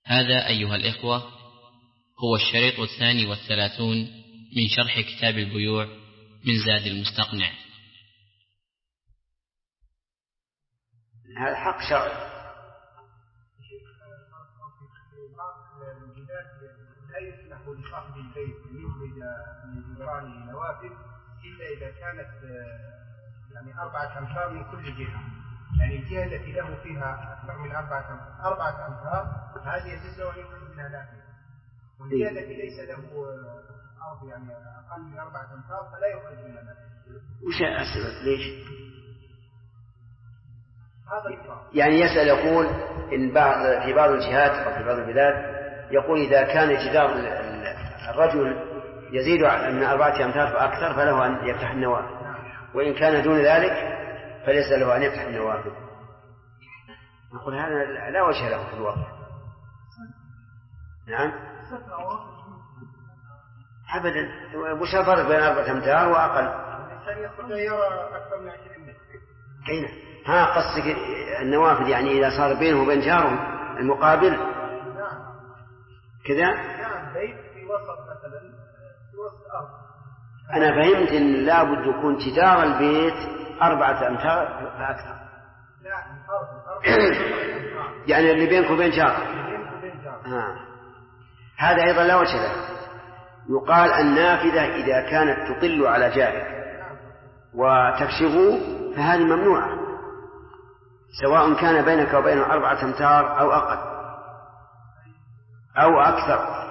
هذا أيها الإخوة هو الشريط 32 من شرح كتاب البيوع من زاد المستقنع. هذا حق شرعي. لا يسمح لصاحب البيت أن يخرج من جدرانه نوافذ إلا إذا كانت 4 أمتار من كل جهة، يعني الجهة التي له فيها أكثر من 4 أمتار هذه يجوز له أن يخرج منها نافذة، والجهة التي ليس له أرض أقل من 4 أمتار فلا يخرج منها نافذة. وش السبب؟ ليش؟ هذا يعني يسأل يقول إن في بعض الجهات أو في بعض البلاد يقول إذا كان جدار الرجل يزيد من 4 أمتار فأكثر فله أن يفتح النوافذ، وإن كان دون ذلك فليس له أن يفتح النوافذ. نقول هذا لا وجه له في الواقع. نعم أبدا، وش الفرق بين 4 أمتار وأقل؟ الإنسان يستطيع يرى أكثر من 20 متر. أين؟ ها قصدك النوافذ يعني إذا صار بينه وبين جاره المقابل؟ نعم كذا؟ نعم، بيت في وسط مثلا في وسط أرض. أنا فهمت إن لابد يكون جدار البيت 4 أمتار فأكثر. لا الأرض يعني اللي بينك وبين جار. هذا أيضا لا وجه له. يقال النافذة إذا كانت تطل على جارك وتكشفه فهذه ممنوعة، سواء كان بينك وبينه 4 أمتار أو أقل أو أكثر.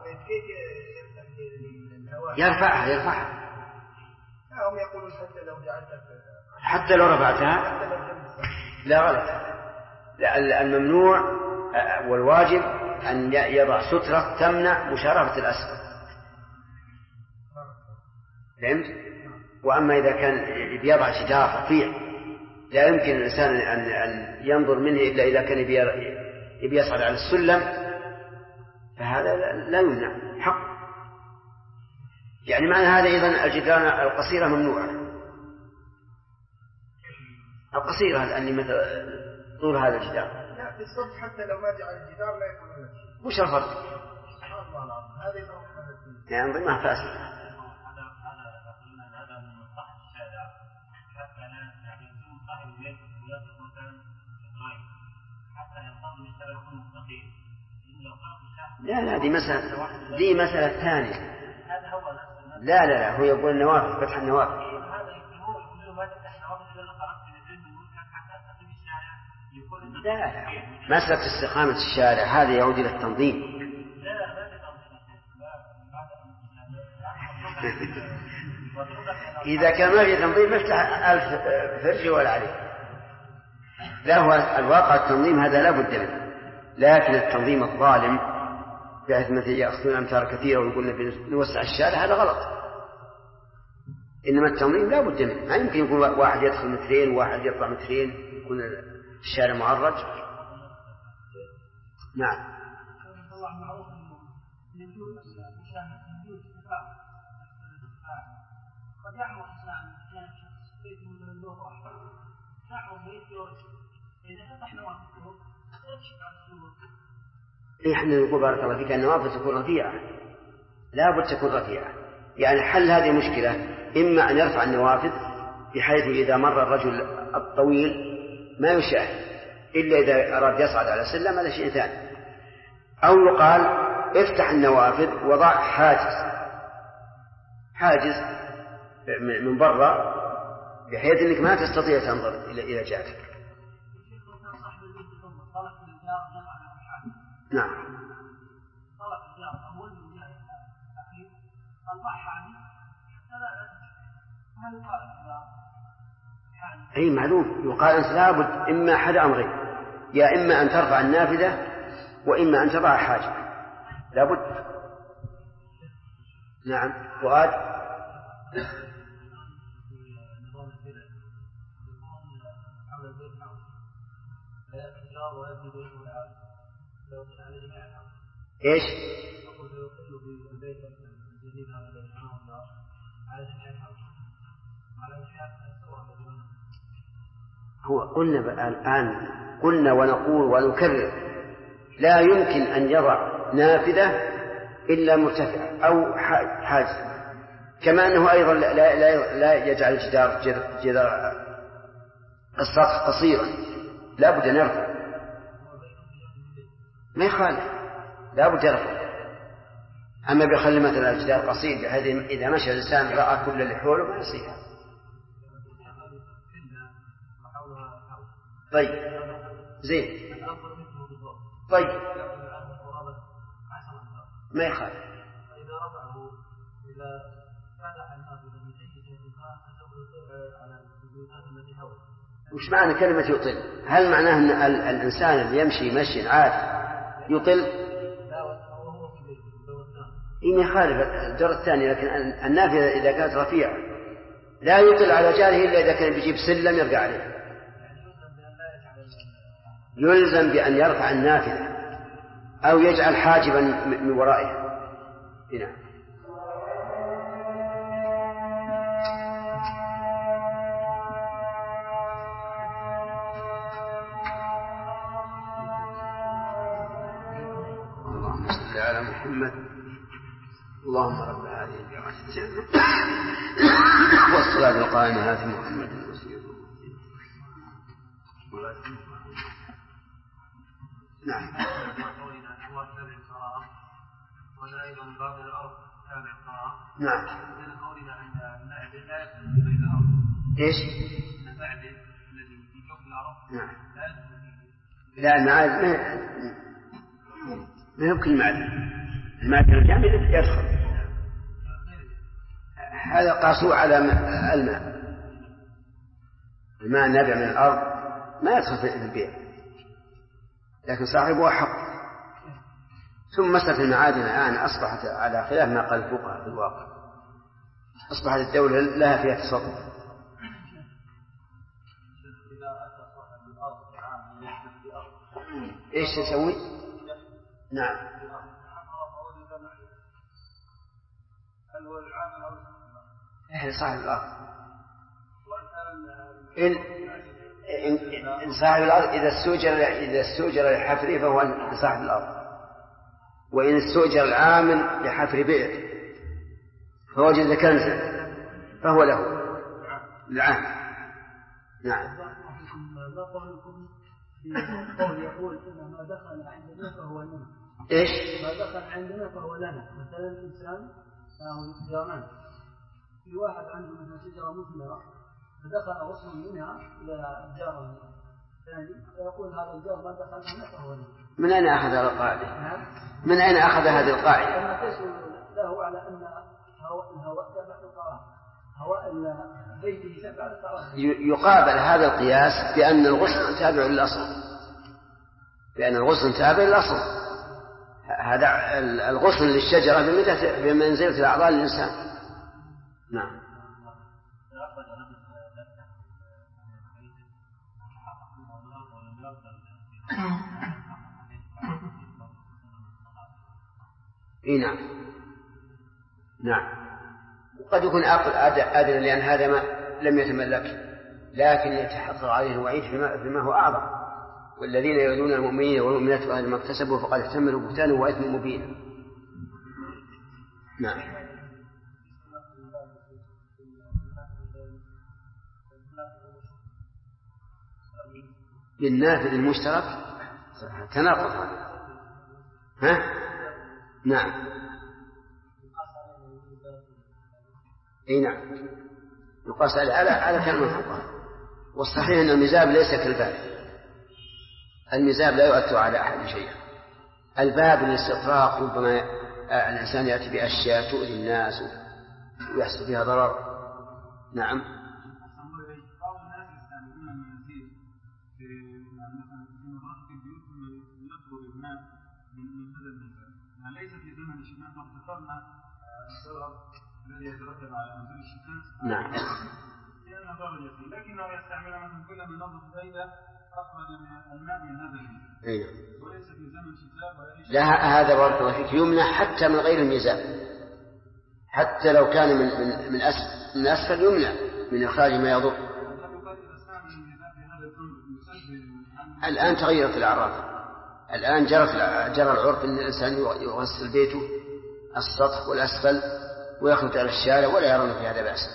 يرفعها. هم يقولون حتى لو رفعتها لا غلط. الممنوع والواجب أن يضع سترة تمنع مشارفة الأسفل. فهمت؟ وأما إذا كان يضع جدار رفيع لا يمكن الإنسان أن ينظر منه إلا إذا كان يبي يصعد على السلم فهذا لا يمنع حق. يعني معنى هذا أيضا الجدران القصيرة ممنوعة. القصيرة اللي مثل طول هذا الجدار. لا في الصدق حتى لو ما جعل الجدار لا يكون نفسه. وش الفرق؟ الله العظيم هذا يفرق يعني ضمنها فاسد. لا دي مسألة ثانية. لا هو يقول النوافذ فتح النوافذ. لا مسألة استقامة الشارع هذا يعود إلى التنظيم. إذا كان ما في تنظيم يفتح 1000 فرج ولا عليه. لا هو الواقع التنظيم هذا لا بد منه، لكن التنظيم الظالم بحيث مثل يأخذون أمتار كثيرة ويقولون نوسع الشارع هذا غلط. إنما التنظيم لا بد منه، ما يمكن يكون واحد يدخل 2 وواحد يطلع 2 يكون الشارع معرج. نعم إحنا نقول بارك الله فيك النوافذ تكون رفيعة، لا بد تكون رفيعة. يعني حل هذه المشكلة إما أن يرفع النوافذ بحيث إذا مر الرجل الطويل ما يشاهد إلا إذا أراد يصعد على سلم هذا شيء ثاني، أو يقال افتح النوافذ وضع حاجز من برا بحيث أنك ما تستطيع تنظر إلى جهتك. نعم أي معلوم. يقال أنت لابد إما أحد أمرين، يا إما أن ترفع النافذة وإما أن تضع حاجة، لابد. نعم فؤاد. إيش؟ هو قلنا الآن قلنا ونقول ونكرر لا يمكن أن يضع نافذة إلا مرتفعة أو حاجز، كما أنه أيضا لا يجعل جدار السطح قصيرا، لا بد أن يرفع، ما يخالف، لا بد يرفع. أما بيخلي مثلا الجدار قصير بحيث إذا مشى الإنسان رأى كل اللي حوله ما يصير. طيب زين، طيب ما يخالف. فإذا رفعه إذا فتح النافذة من أي شيء فسوف يطل على البيوتات التي حوله. وش معنى كلمة يطل؟ هل معناه أن الإنسان اللي يمشي مشي عادي يطل؟ إن يخالف الدور الثاني، لكن النافذة إذا كانت رفيعة لا يطل على جاره إلا إذا كان بيجيب سلم يرجع عليه. يلزم بأن يرفع النافذة أو يجعل حاجبا من ورائها. هنا اللهم صل على محمد. اللهم رب هذه الدعوة التامة والصلاة القائمة آت محمد الوسيلة. نعم. ولا أيضا بعض الأرض تابع القرار. نعم. من قولنا أن المعدن لا يدخل في بيت الأرض. إيش؟ المعدن الذي في جوف الأرض. نعم. لا يدخل فيه. لا المعادن ما يمكن المعدن الجامد يدخل. هذا قاسوا على الماء النابع من الأرض ما يدخل في البيت، لكن صاحبه حق. ثم مسألة المعادن الآن أصبحت على خلاف ما قال الفقهاء في الواقع، أصبحت الدولة لها فيها تصرف. إيش تسوي؟ نعم. إحنا صاحب الأرض. إن صاحب الأرض إذا استؤجر لحفره فهو لصاحب الأرض، وإن استؤجر العامل لحفر بئر فوجد كنزا فهو له العامل. نعم. ما قولكم في قول يقول إن ما دخل عندنا فهو لنا؟ إيش؟ ما دخل عندنا فهو لنا. مثلا الإنسان له جاران، في واحد عنده مثلا شجرة مثمرة فدخل غصن منها إلى الجار الثاني فيقول هذا الجار ما دخل لنا فهو لنا. من أين أخذ هذه القاعدة؟ من أين أخذ هذه القاعدة؟ أنا تشعر له على أن الهواء تبع القرار، هواء بيته تبع القرار. يقابل هذا القياس بأن الغصن تابع للأصل، بأن الغصن تابع للأصل. هذا الغصن للشجرة بمنزلة الأعضاء للإنسان. نعم. نعم. نعم. وقد يكون أدنى لأن هذا ما لم يتملك، لكن يتحقق عليه الوعيد فيما هو أعظم. والذين يؤذون المؤمنين والمؤمنات وأهل ما اكتسبوا فقد احتملوا بهتانا وإثما مبينا. نعم. بالنافذ المشترك تناقض هذا. ها؟ نعم. اي نعم، يقاس على كلام الفقهاء. والصحيح ان المزاب ليس كالباب، المزاب لا يؤثر على احد شيئا. الباب للاستطراق ربما الانسان ياتي باشياء تؤذي الناس ويحصل فيها ضرر. نعم. ليس في زمن الشتاء فاقتصرنا الضرر الذي يترتب على نزول الشتاء. نعم. لأنه ضرر يسير، لكنه يستعمل مثلا كل من نظف بيته أخرج من الماء من هذا الماء. وليس في زمن الشتاء ولا أي شيء. لا، هذا بارك الله فيك يمنع حتى من غير الميزان، حتى لو كان من أسفل يمنع من إخراج ما يضر. الآن تغيرت الأعراف، الآن جرى العرف أن الإنسان يغسل بيته السطح والأسفل ويخرج على الشارع ولا يرون في هذا بأس.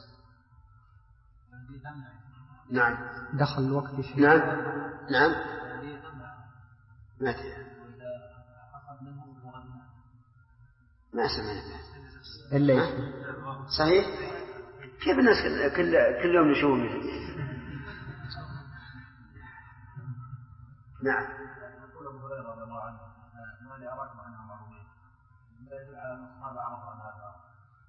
نعم. دخل الوقت شيء. نعم. نعم. ما سمعنا إلا صحيح. كيف الناس كل يوم نشوفهم. نعم. يقول أبو هريرة رضي الله عنه ما لي أراكم عنها معروفين لا يدل على أن الصحابة عرفوا عن هذا.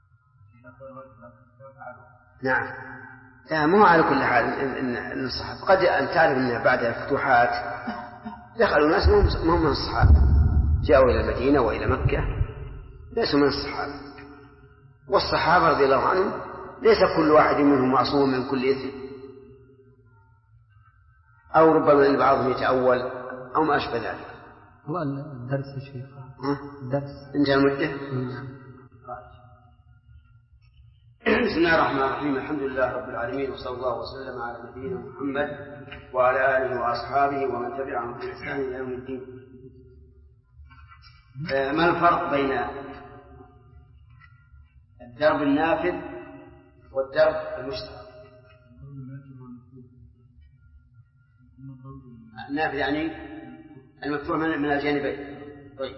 نعم. لا مو على كل حال إن الصحابة قد أن تعرف أن بعد الفتوحات دخلوا ناس مهم من الصحابة جاءوا إلى المدينة وإلى مكة ليسوا من الصحابة. والصحابة رضي الله عنهم ليس كل واحد منهم معصوم من كل إثم أو ربما أن بعضهم يتأول أو ما أشبه ذلك. والله الدرس يا شيخ. الدرس انتهى المدة. بسم الله الرحمن الرحيم. الحمد لله رب العالمين وصلى الله وسلم على نبينا محمد وعلى آله وأصحابه ومن تبعهم بإحسان إلى يوم الدين. ما الفرق بين الدرب النافذ والدرب المشترك؟ النافذ يعني المفتوح من الجانبين. طيب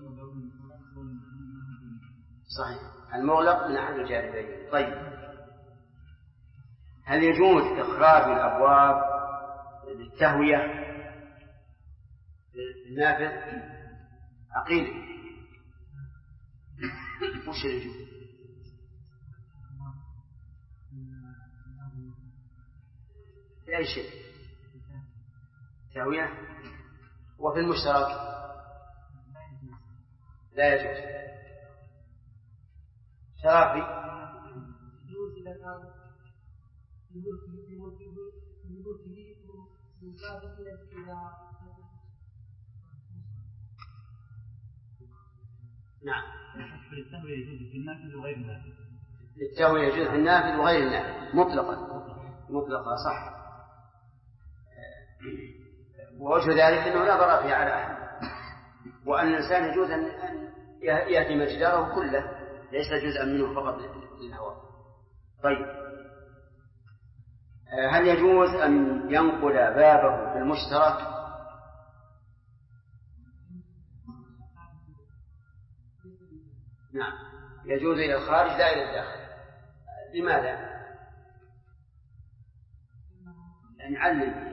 صحيح المغلق من أحد الجانبين. طيب هل يجوز إخراج الأبواب للتهوية النافذ؟ عقيل وش يجوز؟ في أي شيء تهوية وفي المشترك لا يجوز. شرافي نعم. التهوية يجوز في النافذ وغير النافذ. التهوية يجوز في النافذ وغير النافذ مطلقا صح. ووجه ذلك أنه لا ضرر فيه على أحد وأن الإنسان يجوز أن يهدم جداره كله ليس جزءا منه فقط للهواء. طيب هل يجوز أن ينقل بابه في المشترك؟ نعم يجوز إلى الخارج لا إلى الداخل. لماذا؟ يعني علم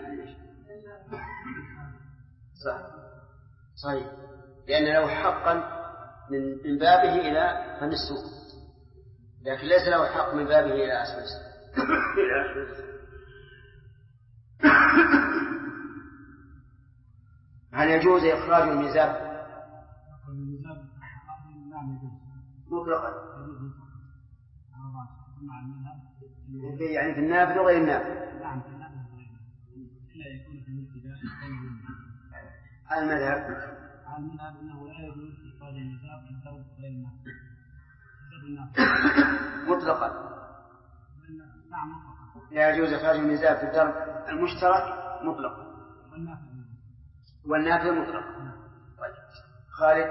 صحيح لأن له حقا من بابه إلى فم السوق لكن ليس له حق من بابه إلى أسفل السوق. هل يجوز إخراج الميزاب مطلقا يعني في النافذ وغير النافذ؟ المذهب أنه لا يجوز إخراج الميزاب من الدرب غير النافذ مطلقا. نعم مطلقا. لا يجوز إخراج الميزاب في الدرب المشترك مطلقا والنافذ مطلقا. طيب خالد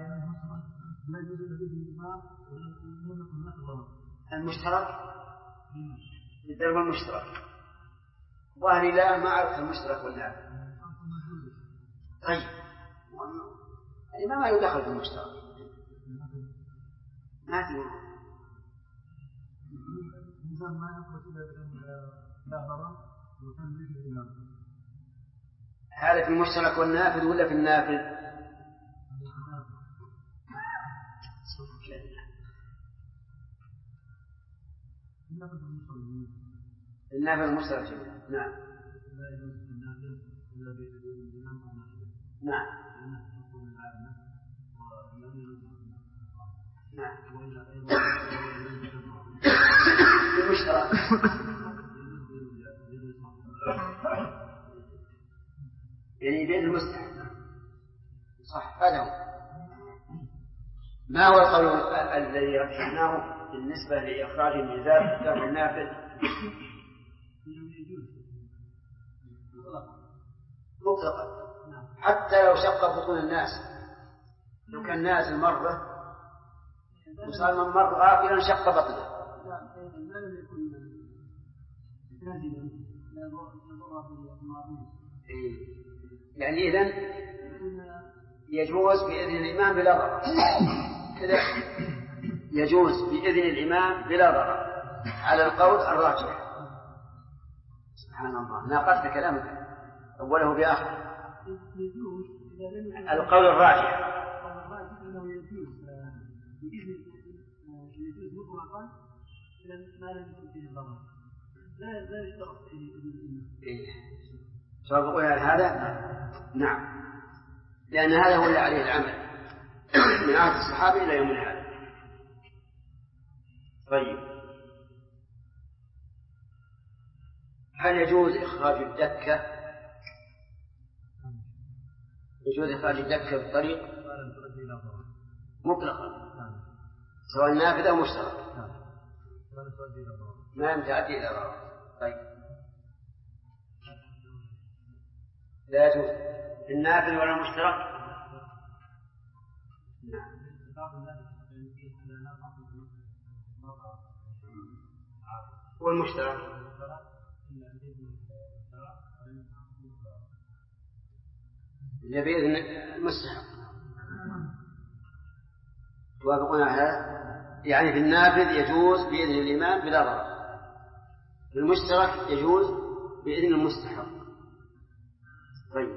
المشترك الدرب المشترك وأهل لا ما أعرف المشترك والنافذ. طيب يعني ما يدخل في المشترك ما في هذا في المشترك والنافذ ولا في النافذ؟ النافذ المشترك. نعم نعم نعم المشترك يعني بين المستحب صح. هذا هو. ما هو القول الذي رجحناه بالنسبة لإخراج الميزاب في الدرب النافذ؟ مطلقا حتى لو شق بطون الناس، لو كان نازل مرة وصار من مرة غافلا شق بطنه. يعني إذن يجوز بإذن الإمام بلا ضرر كذا، يجوز بإذن الإمام بلا ضرر على القول الراجح. سبحان الله، ناقضت كلامك أوله بآخر. القول الراجح سوف أقول هذا نعم، لأن هذا هو اللي عليه العمل من عهد الصحابة إلى يوم هذا. طيب، هل يجوز إخراج الدكة؟ يجوز إخراج الدكة بالطريق مطلقا سواء نافذ أو مشترك، ما لم تأتي إلى ضرر. طيب، لا يجوز النافذ ولا المشترك؟ نعم. والمشترك بإذن المستحق توافقون على هذا؟ يعني في النافذ يجوز بإذن الإمام بلا ضرر، في المشترك يجوز بإذن المستحق. طيب،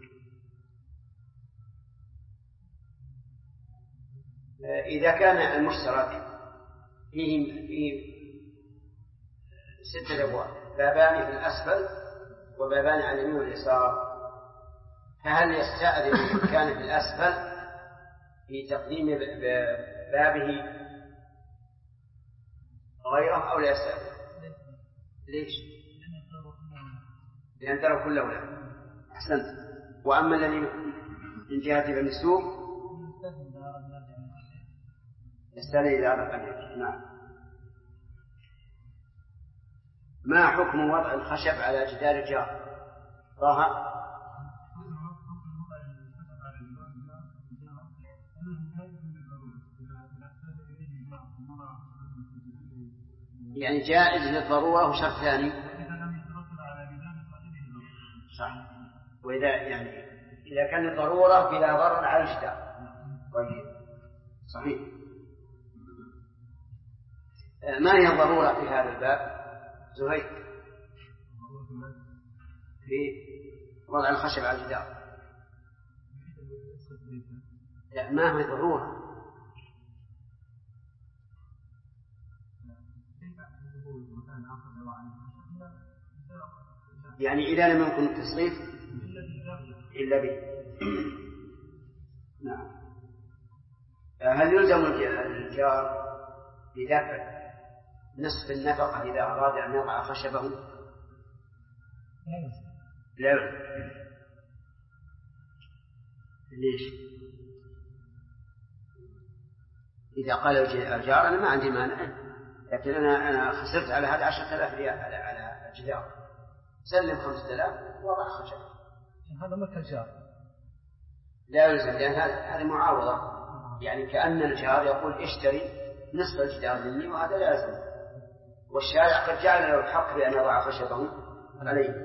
إذا كان المشترك فيه 6 أبواب، بابان في الأسفل وبابان على اليمين واليسار، فهل يستأذن من كان في الأسفل في تقديم بابه غيره أو لا يستأذن؟ ليش؟ لأن ترى كله لا. أحسنت. وأما الذي من جهة بن السوق يستأذن إذا أردت أن يجي. نعم. ما حكم وضع الخشب على جدار الجار؟ طه. يعني جائز للضرورة وشرط ثاني. صح. وإذا يعني إذا كان الضرورة بلا ضرر على الجدار. طيب، صحيح. ما هي الضرورة في هذا الباب؟ زهير، في وضع الخشب على الجدار. لا، ما هي ضرورة. يعني إذا لم يمكن التصريف إلا به. نعم. هل يلزم الجار بدفع نصف النفقة إذا أراد أن يضع خشبه؟ لا. ليش؟ إذا قال الجار أنا ما عندي مانع، لكن أنا خسرت على هذا 10,000 ريال على الجدار، سلم 5,000 وضع خشب. هذا ملك الجار. لا يلزم، لأن هذه معاوضة، يعني كأن الجار يقول اشتري نصف الجدار مني، وهذا لا يلزم. والشارع قد جعل له الحق بأن يضع خشبه عليه.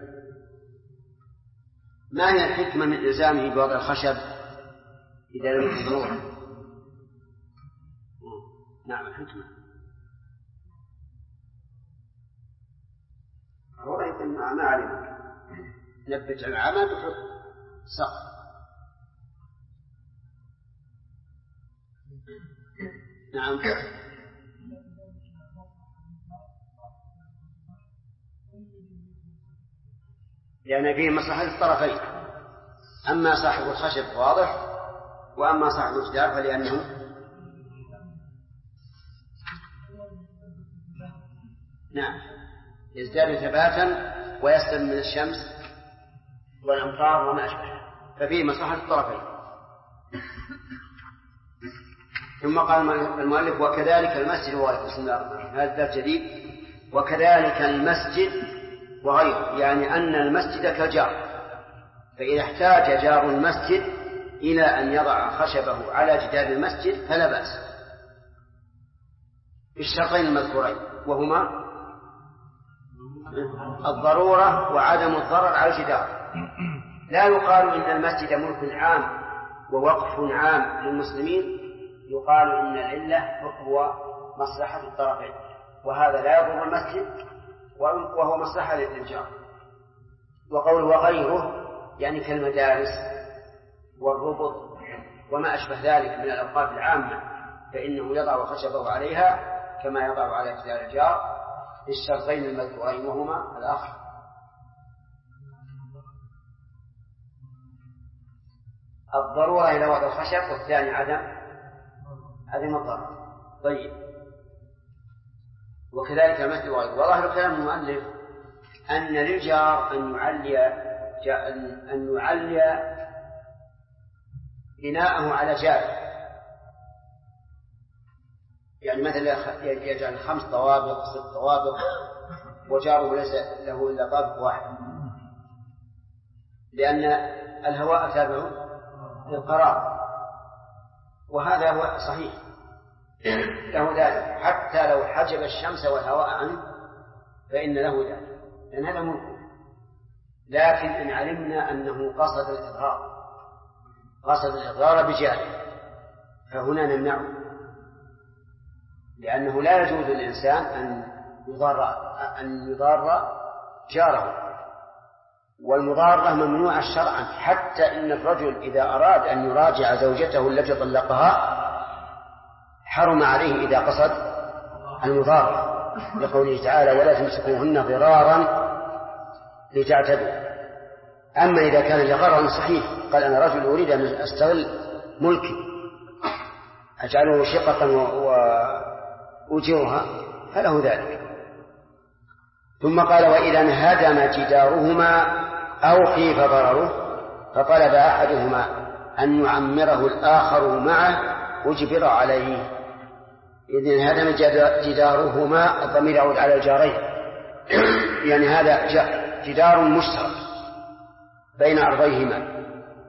ما هي الحكمة من إلزامه بوضع الخشب إذا لم يكن ضرورة؟ نعم، الحكمة هو يقول ما علمك، نبت العمد وحط سقف. نعم. لأن فيه مصلحة الطرفين، أما صاحب الخشب واضح، وأما صاحب الجدار فلأنه نعم يزداد ثباتا ويسلم من الشمس والأمطار وما أشبه، ففيه مصلحة الطرفين. ثم قال المؤلف وكذلك المسجد وغيره. بسم الله الرحمن الرحيم. هذا باب جديد. وكذلك المسجد وغيره، يعني أن المسجد كالجار فإذا احتاج جار المسجد إلى أن يضع خشبه على جدار المسجد فلا بأس بالشرطين المذكورين، وهما الضرورة وعدم الضرر على الجدار. لا يقال إن المسجد ملك عام ووقف عام للمسلمين، يقال إن العلة هو مصلحة الطرفين، وهذا لا يضر المسجد وهو مصلحة للجار. وقول وغيره يعني كالمدارس والربط وما أشبه ذلك من الأوقاف العامة، فإنه يضع خشبه عليها كما يضع على جدار الجار بالشرطين المذكورين، وهما الآخر الضرورة إلى وضع الخشب، والثاني عدم الضرر. طيب، وكذلك المثل وغيره. وظاهر كلام المؤلف أن للجار أن يعلي بناءه على جاره، يعني مثلا يجعل 5 طوابق 6 طوابق وجاره ليس له إلا طابق واحد، لأن الهواء تابع للقرار، وهذا هو صحيح له ذلك، حتى لو حجب الشمس والهواء عنه فإن له ذلك، لأن هذا ممكن. لكن إن علمنا أنه قصد الإضرار بجاره فهنا نمنعه، لأنه لا يجوز للإنسان أن يضار جاره، والمضارة ممنوعة شرعا. حتى إن الرجل إذا أراد أن يراجع زوجته التي طلقها حرم عليه إذا قصد المضارة، لقوله تعالى ولا تمسكوهن ضرارا لتعتدوا. أما إذا كان لغرض صحيح، قال أنا رجل أريد أن أستغل ملكي أجعله شقة وأجرها فله ذلك. ثم قال وإذا انهدم جدارهما أو خيف ضرره فطلب أحدهما أن يعمره الآخر معه أجبر عليه. إذ انهدم جدارهما، الضمير يعود على الجارين، يعني هذا جدار مشترك بين أرضيهما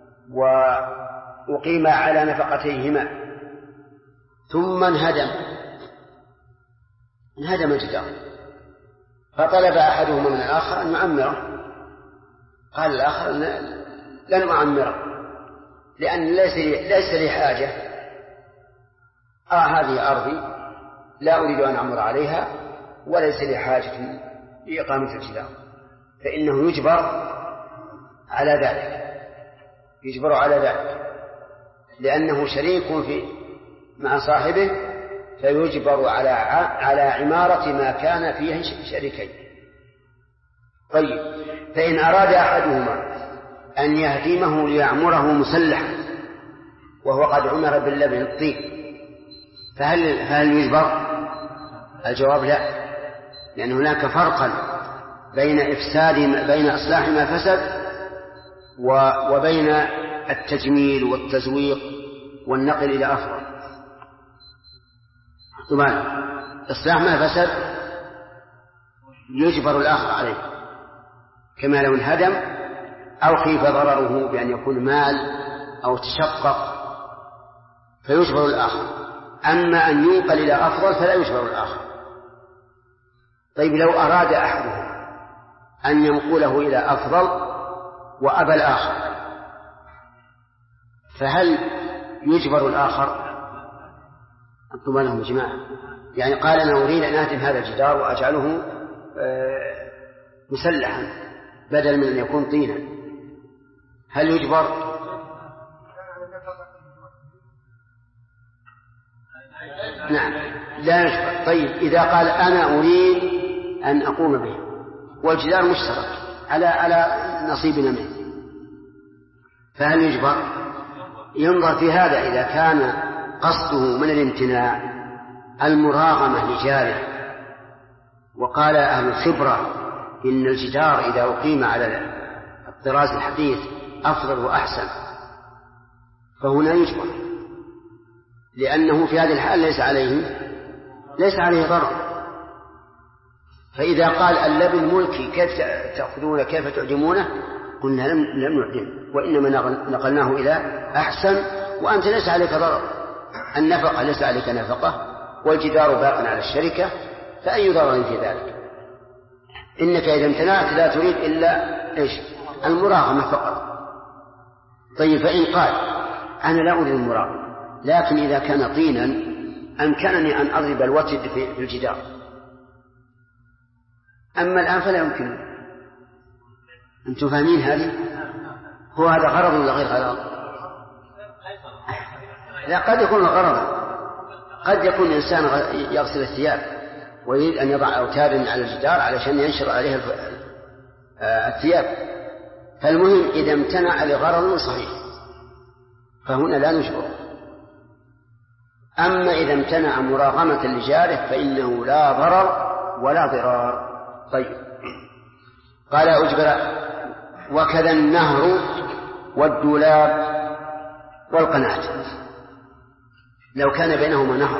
وأقيم على نفقتيهما، ثم انهدم الجدار، فطلب أحدهما من الآخر أن يعمره. قال الآخر لن أعمره لأن ليس لي حاجة، هذه أرضي لا أريد أن أعمر عليها وليس لي حاجة لإقامة الجدار، فإنه يجبر على ذلك لأنه شريك مع صاحبه، فيجبر على عمارة ما كان فيه شريكين. طيب، فإن أراد أحدهما أن يهدمه ليعمره مسلحا وهو قد عمر باللبن الطين فهل يجبر؟ الجواب لا، لأن هناك فرقا بين إصلاح ما فسد وبين التجميل والتزويق والنقل إلى أفضل. طبعا إصلاح ما فسد يجبر الآخر عليه، كما لو انهدم أو خيف ضرره بأن يكون مال أو تشقق فيجبر الآخر. أما أن ينقل إلى أفضل فلا يجبر الآخر. طيب، لو أراد أحدهم أن ينقله إلى أفضل وأبى الآخر فهل يجبر الآخر؟ أنتم لهم جماعة، يعني قال أنا أريد أن أهدم هذا الجدار وأجعله مسلحا بدل من أن يكون طينا، هل يجبر؟ نعم، لا يجبر. طيب، إذا قال أنا أريد أن أقوم به والجدار مشترك على نصيبنا منه فهل يجبر؟ ينظر في هذا، إذا كان قصده من الامتناع المراغمة لجاره، وقال أهل الخبرة إن الجدار إذا أقيم على الطراز الحديث أفضل وأحسن فهنا يجبر، لأنه في هذه الحال ليس عليه ضرر. فإذا قال اللبن ملكي كيف تأخذونه كيف تعدمونه قلنا لم نعدم، وإنما نقلناه إلى أحسن. وأنت ليس عليك ضرر، النفقة ليس عليك نفقة، والجدار باق على الشركة، فأي ضرر في ذلك؟ إنك إذا امتنعت لا تريد إلا إيش؟ المراغمة فقط. طيب، فإن قال أنا لا أريد المراغمة، لكن إذا كان طينا أمكنني أن أضرب الوتد في الجدار، أما الآن فلا يمكن. أنتم فاهمين هذه؟ هو هذا غرض ولا غير غرض؟ لا، قد يكون غرضا. قد يكون إنسان يغسل الثياب ويريد أن يضع أوتار على الجدار علشان ينشر عليها الثياب، فالمهم إذا امتنع لغرض صحيح فهنا لا نجبر. أما إذا امتنع مراغمة لجاره فإنه لا ضرر ولا ضرار. طيب، قال أجبر. وكذا النهر والدولاب والقناة، لو كان بينهما نهر،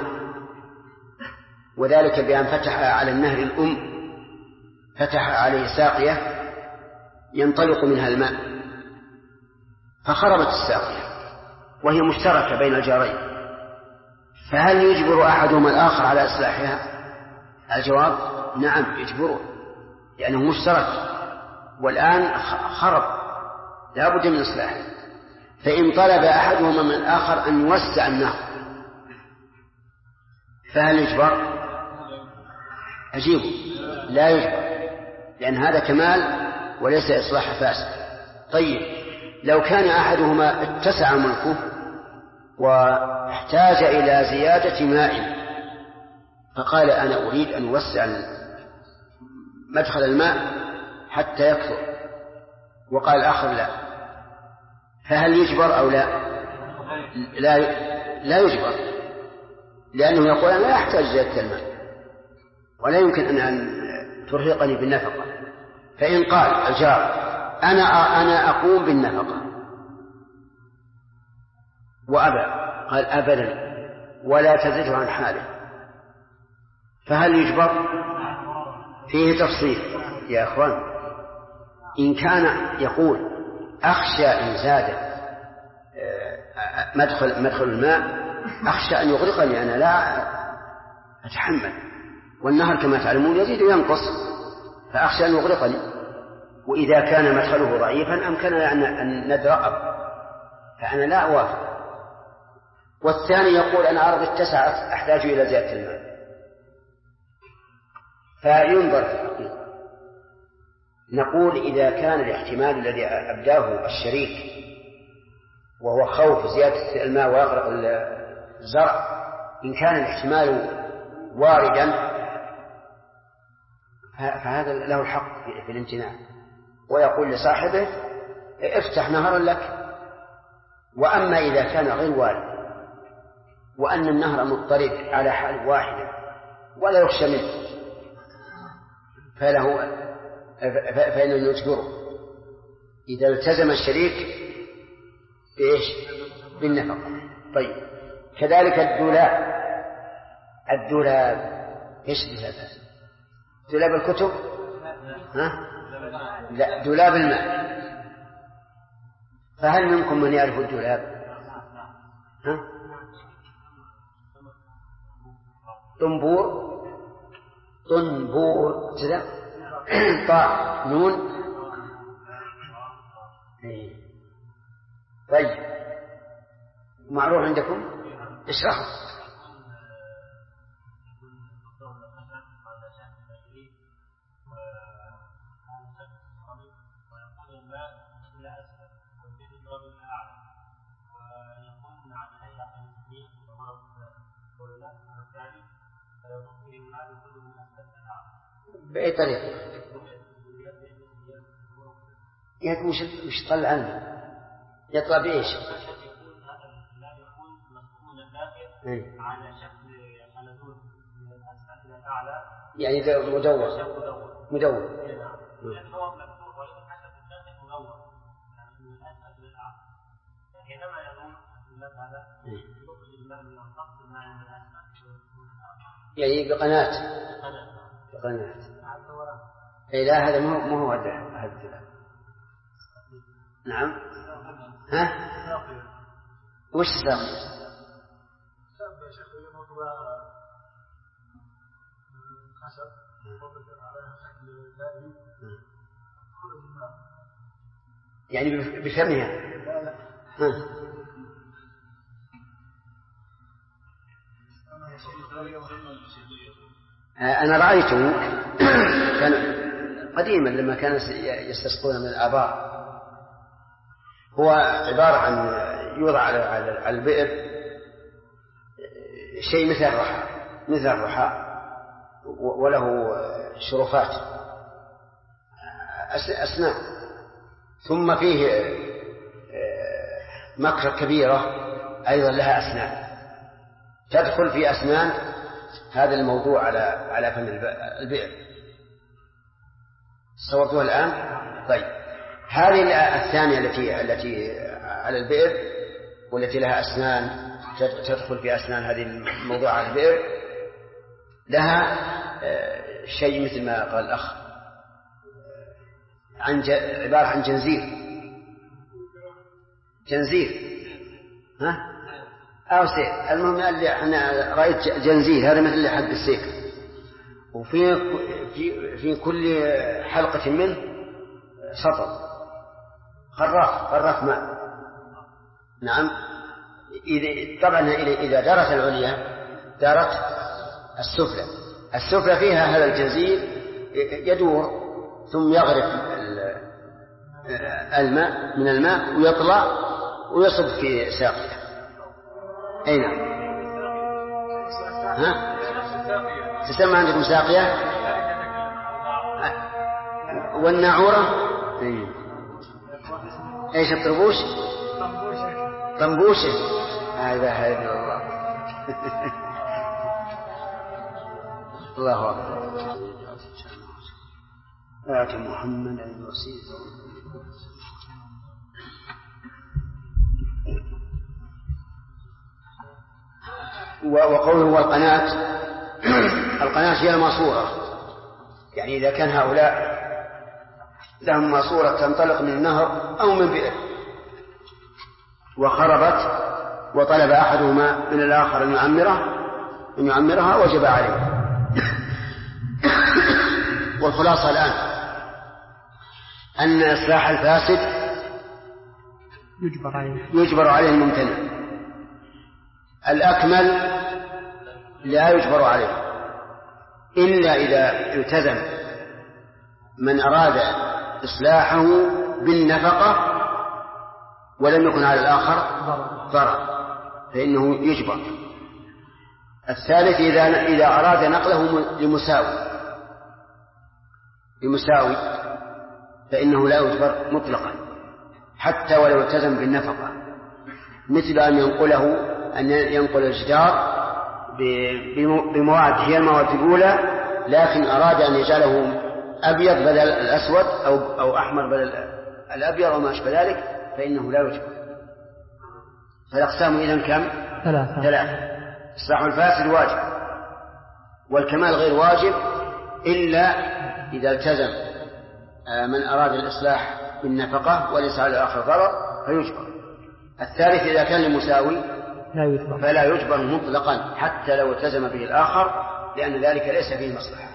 وذلك بأن فتح على النهر الأم، فتح عليه ساقية ينطلق منها الماء، فخربت الساقية وهي مشتركة بين الجارين، فهل يجبر أحدهما الآخر على إصلاحها؟ الجواب نعم، يجبره، لأنه مشترك والآن خرب، لا بد من إصلاحه. فإن طلب أحدهما من الآخر أن يوسع النهر فهل يجبر؟ أجيبه لا يجبر، لأن هذا كمال وليس إصلاح فاسد. طيب، لو كان أحدهما اتسع ملكه واحتاج إلى زيادة ماء، فقال أنا أريد أن أوسع مدخل الماء حتى يكثر، وقال الآخر لا، فهل يجبر أو لا؟ لا يجبر، لأنه يقول أنا لا أحتاج زيادة الماء ولا يمكن أن ترهقني بالنفقة. فإن قال الجار أنا أقوم بالنفقة وأبى، قال أبدا ولا تزده عن حاله، فهل يجبر؟ فيه تفصيل يا أخوان. إن كان يقول أخشى إن زاد مدخل الماء أخشى أن يغرقني، أنا لا أتحمل، والنهر كما تعلمون يزيد وينقص، فأخشى أن يغرقني، وإذا كان مدخله ضعيفا أمكننا أن ندرأ، فأنا لا أوافق. والثاني يقول أنا أرض اتسعت أحتاج إلى زيادة الماء، فينظر في الحقيقة. نقول إذا كان الاحتمال الذي أبداه الشريك وهو خوف زيادة الماء ويغرق الزرع، إن كان الاحتمال واردا فهذا له الحق في الامتناع، ويقول لصاحبه افتح نهرا لك. وأما إذا كان غير وارد وأن النهر مضطرب على حال واحدة ولا يخشى منه فإنه يجبره إذا التزم الشريك بإيش؟ بالنفقة. طيب، كذلك الدولاب إيش هذا؟ دولاب الكتب؟ لا، دولاب الماء. فهل منكم من يعرف الدولاب؟ طنبور كذا، طاء نون. طيب، معروف عندكم؟ اشرحوا. بأي طريقة؟ مش طلع عنه يطلع بإيش؟ على شكل حلزون من الأسفل إلى الأعلى، يعني مدور. هو مكتوب ولكن حسب الداخل مدور، يعني من الأسفل إلى الأعلى. حينما يقول الماء هذا يخرج الماء من الخط الماء من الأسفل، يعني بقناة. أي لا، هذا ما هو هذا الكلام. نعم. ها؟ وش الساقية؟ يعني بفمها. أنا رأيته كان قديما لما كان يستسقون من الآبار، هو عبارة عن يوضع على البئر شيء مثل الرحى وله شرفات أسنان، ثم فيه مكرة كبيرة أيضا لها أسنان تدخل في أسنان هذا الموضوع على فم البئر. صورتوها الآن؟ طيب، هذه الثانية التي على البئر والتي لها أسنان تدخل في أسنان هذه الموضوع على البئر لها شيء مثل ما قال الأخ عبارة عن جنزير ها؟ أو سيف، المهم اللي أنا رأيت جنزير هذا مثل اللي حد السيف، وفي كل حلقة منه سطل خراف ماء. نعم. طبعا إذا دارت العليا دارت السفلى فيها هذا الجنزير يدور ثم يغرف الماء من الماء ويطلع ويصب في ساقية. أين؟ ها؟ تسمى عندكم ساقية؟ والناعورة؟ ايش الطربوش؟ طنبوشة. لا اله الا الله. الله اكبر. آت محمد الوسيلة. وقوله والقناة القناة هي الماسورة، يعني إذا كان هؤلاء لهم ماسورة تنطلق من النهر أو من بئر وخربت وطلب أحدهما من الآخر أن يعمرها وجب عليه. والخلاصة الآن أن إصلاح الفاسد يجبر عليه الممتنع، الأكمل لا يجبر عليه إلا إذا التزم من أراد إصلاحه بالنفقة ولم يكن على الآخر ضرر فإنه يجبر. الثالث إذا أراد نقله لمساوي فإنه لا يجبر مطلقا حتى ولو التزم بالنفقة، مثل أن ينقل الجدار بمواد هي المواد الأولى لكن أراد أن يجعله أبيض بدل الأسود أو أحمر بدل الأبيض وما أشبه ذلك فإنه لا يجبر. فالأقسام إذن كم؟ ثلاثة. إصلاح الفاسد واجب، والكمال غير واجب إلا إذا التزم من أراد الإصلاح بالنفقة وليس على الآخر ضرر فيجبر. الثالث إذا كان لمساوي فلا يجبر مطلقا حتى لو التزم به الآخر لأن ذلك ليس فيه مصلحة.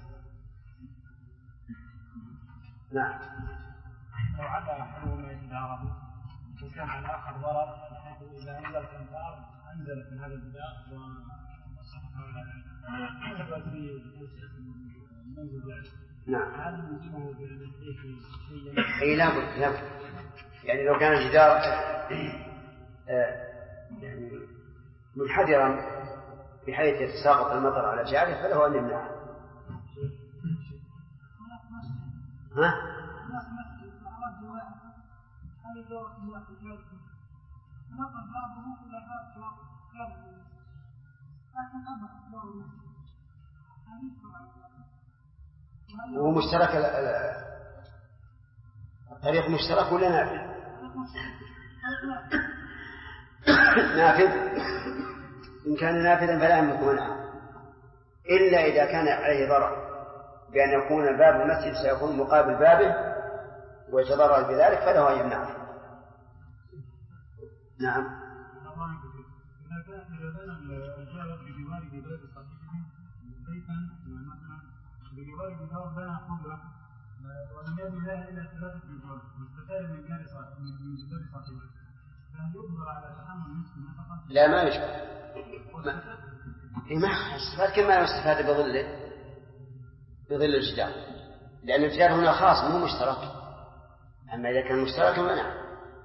نعم. لو عدا حلول الجدار وكان على الآخر ضرر بحيث إذا أنزلت الأمطار أنزلت من هذا الجدار وصرفت في المنزل. نعم. هذا يلزمه بالتحقيق شيئا. أي لابد. يعني لو كان الجدار يعني منحدرا بحيث يتساقط المطر على جعله فله أن يمنعه. ها؟ ومشترك الطريق مشترك ولا نافذ؟ نافذ. إن كان نافذا فلا يملك منعه إلا إذا كان عليه ضرر بأن يكون باب المسجد سيكون مقابل بابه ويتضرر بذلك فله أن يمنعه. نعم. إذا كان الجار بجوار بلاد صاحبه بيتا مثلا بجوار جدار بنى قدرة ولم يبني لها إلا 3 جدار مستفاد من جدار صاحبه، فهل يقدر على تحمل نصف النفقة؟ لا ما يشبه. ما يستفاد كما يستفاد بظل الجدار، لأن الجدار هنا خاص مو مشترك. أما إذا كان مشترك فنعم.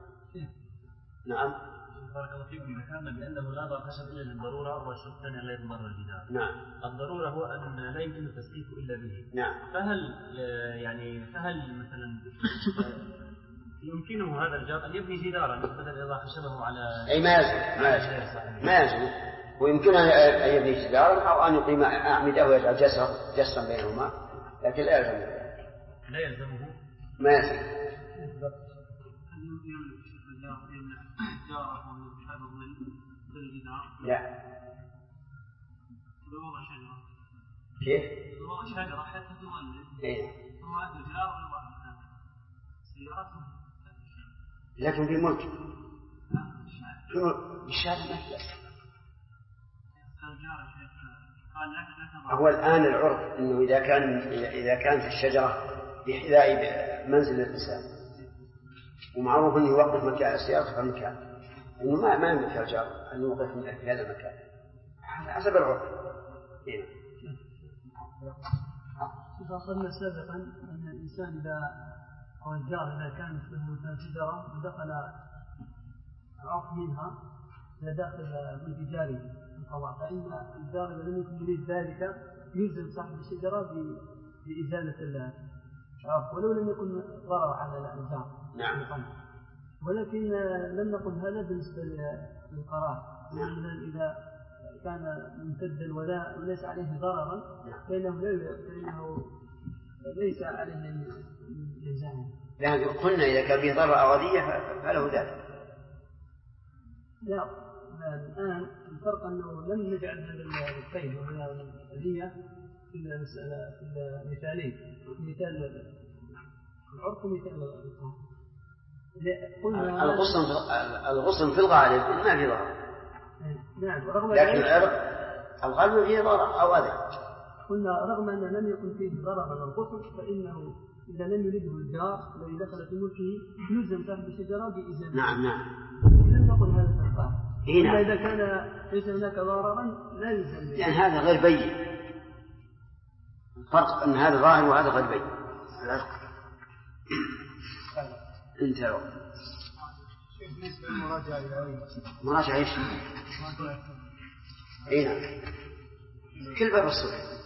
نعم. بارك الله فيكم. ذكرنا بأنه لا ضرر خشب إلا للضرورة، والشرط الثاني لا يضمر الجدار. نعم. الضرورة هو أن لا يمكن التسقيف إلا به. نعم. فهل مثلا يمكنه هذا الجار أن يبني جدارا بدل يضع خشبه على أي ما يلزم ويمكنه أن يبني جدارا أو أن يقيم أعمدة ويجعل جسرا بينهما، لكن لا يلزمه ما يلزم. لا. كيف؟ شجرة حتى تولد. إيه. ثم أدى جار سيارته. لكن في ملك. الشارع ما في. هو الآن العرف إنه إذا كانت الشجرة بحذاء منزل الإنسان ومعروف أنه يوقف مكان السيارة في المكان، إنه ما يمكن الجار أن يوقف في هذا المكان حسب العرف. أخذنا سابقا أن الإنسان أو الجار إذا كانت له شجرة ودخل عرف منها إلى داخل من جاره القضاء، فإن الجار إذا لم يكن يريد ذلك يلزم صاحب الشجرة بإزالة العرف ولو لم يكن ضرر على الجار. نعم. ولكن لم نقل هذا بالنسبة للقرار. إذا كان ممتدا وليس عليه ضررا فإنه ليس عليه الإلزام. لكن قلنا إذا كان فيه ضرر أو أذية فله ذلك. لا الآن الفرق أنه لم نجعل هذا القيد وهي الأذية في المثالين، مثال العرف ومثال الإقامة. الغصن في الغالب ما في ضرر. نعم. لكن الغالب فيه ضرر أو أذى. قلنا رغم أن لم يكن فيه ضرر على الغصن فإنه إذا لم يريده الجار الذي دخل في ملكه يلزم صاحب الشجرة بإزالته. نعم. لم نقل هذا الفرق. نعم. إذا كان ليس هناك ضررا لا يلزم. يعني هذا غير بين. الفرق أن هذا ظاهر وهذا غير بين. انتهى. بالنسبة للمراجعة مراجعة ايش؟ اي نعم. كل باب الصلح.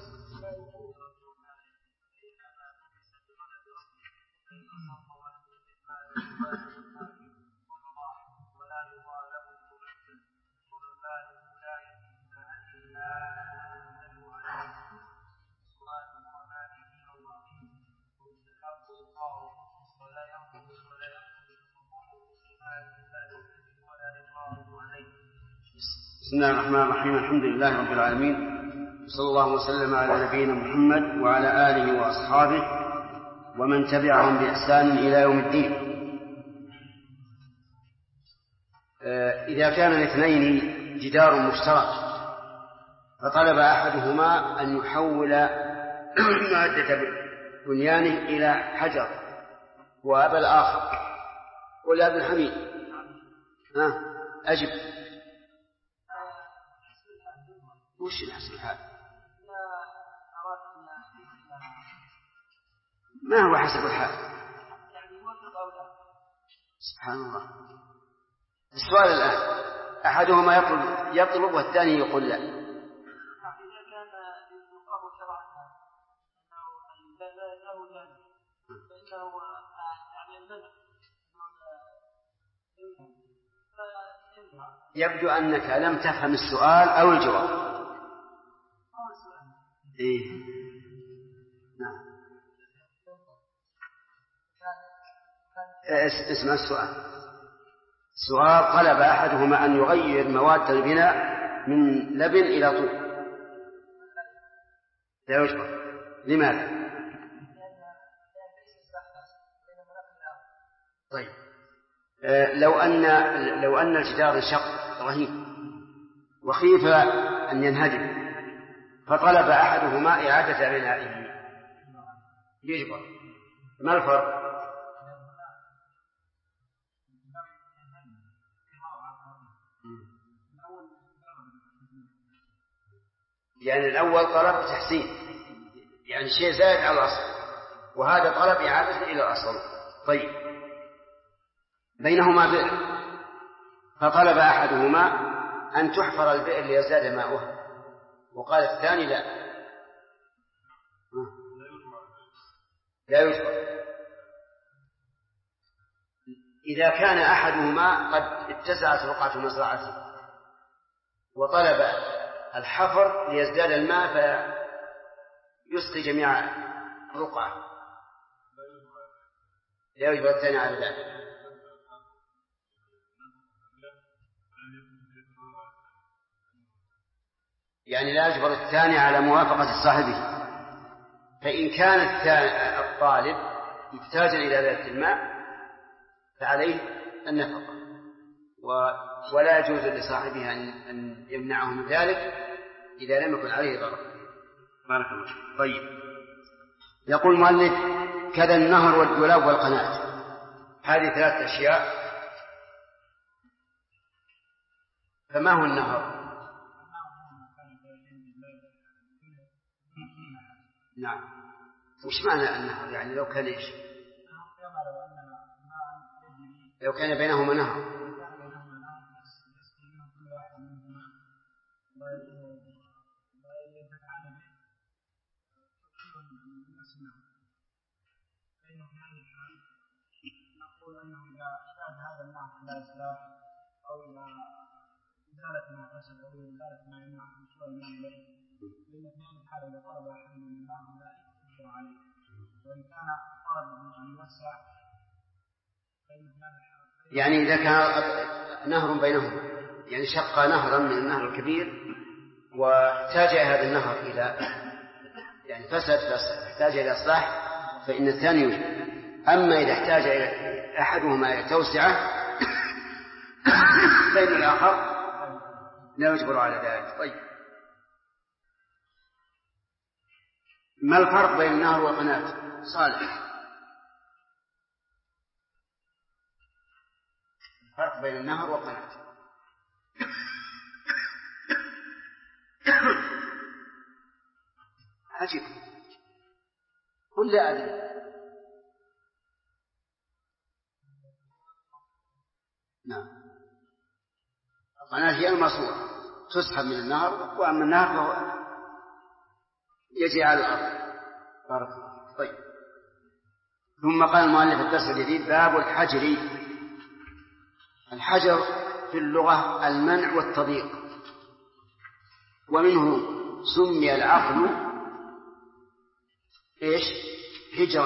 بسم الله الرحمن الرحيم. الحمد لله رب العالمين، صلى الله وسلم على نبينا محمد وعلى آله وأصحابه ومن تبعهم بإحسان إلى يوم الدين. إذا كان الاثنين جدار مشترك فطلب أحدهما أن يحول مادة بنيانه إلى حجر وأبى الآخر، قل يا ابن الحميد أجب. وش الحسن الحال؟ ما هو حسب الحال؟ سبحان الله. السؤال الآن أحدهما يطلب والثاني يقول لا. إذا كان يقر شرعا فإنه يبدو أنك لم تفهم السؤال أو الجواب. إيه. نعم. اسمع السؤال طلب أحدهما أن يغير مواد البناء من لبن إلى طوب. لا يشبه. لماذا؟ طيب لو أن الجدار انشق رهيب وخيف أن ينهدم فطلب أحدهما إعادة بنائه يجبر. ما الفرق؟ يعني الأول طلب تحسين، يعني شيء زائد على الأصل، وهذا طلب إعادة إلى الأصل. طيب بينهما بئر فطلب أحدهما أن تحفر البئر ليزداد ماؤها، وقال الثاني لا يجبر. إذا كان أحدهما قد اتسعت رقعة مزرعته وطلب الحفر ليزداد الماء فيسقي جميع الرقعة لا يجبر الثاني على ذلك. يعني لا يجبر الثاني على موافقة صاحبه. فإن كان الطالب محتاجا إلى ذلك الماء فعليه النفقة، ولا يجوز لصاحبه أن يمنعه من ذلك إذا لم يكن عليه ضرر. بارك الله. طيب يقول المؤلف كذا النهر والدولاب والقناة، هذه 3 أشياء. فما هو النهر؟ نعم، وش معنى النهر؟ يعني لو كان إيش؟ لو كان بينهما نهر نقول أنه إذا احتاج هذا النهر إلى إصلاح أو إلى إزالة ما فسد أو إزالة ما يمنع من وصول الماء إليه، فإن في هذه الحالة إذا طلب أحد من النهر لا يقدر عليه، وإن كان طلب أن يوسع فإن في هذه الحالة يعني إذا كان نهر بينهما، يعني شق نهرا من النهر الكبير واحتاج هذا النهر إلى يعني فسد فاحتاج إلى إصلاح فإن الثاني يجب. أما إذا احتاج أحدهما إلى توسعة فإن الآخر لا يجبر على ذلك. طيب ما الفرق بين النهر والقناة؟ صالح، الفرق بين النهر والقناة. عجيب، قل لا أدري. نعم، القناة هي الماسورة تسحب من النهر، وأما النهر فهو يجي على الأرض. بارك الله. طيب ثم قال المؤلف الدرس الجديد باب الحجر. الحجر في اللغة المنع والتضييق، ومنه سمي العقل إيش؟ حجرا.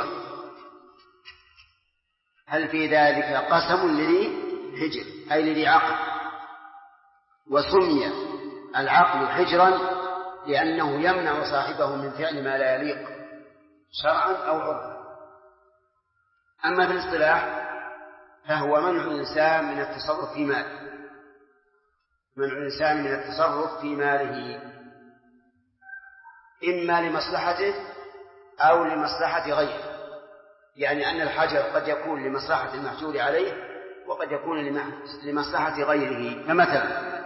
هل في ذلك قسم لذي حجر أي لذي عقل؟ وسمي العقل حجرا لأنه يمنع صاحبه من فعل ما لا يليق شرعا أو عرفا. أما في الاصطلاح فهو منع الإنسان من التصرف في ماله، منع الإنسان من التصرف في ماله إما لمصلحته أو لمصلحة غيره. يعني أن الحجر قد يكون لمصلحة المحجور عليه وقد يكون لمصلحة غيره. فمثلا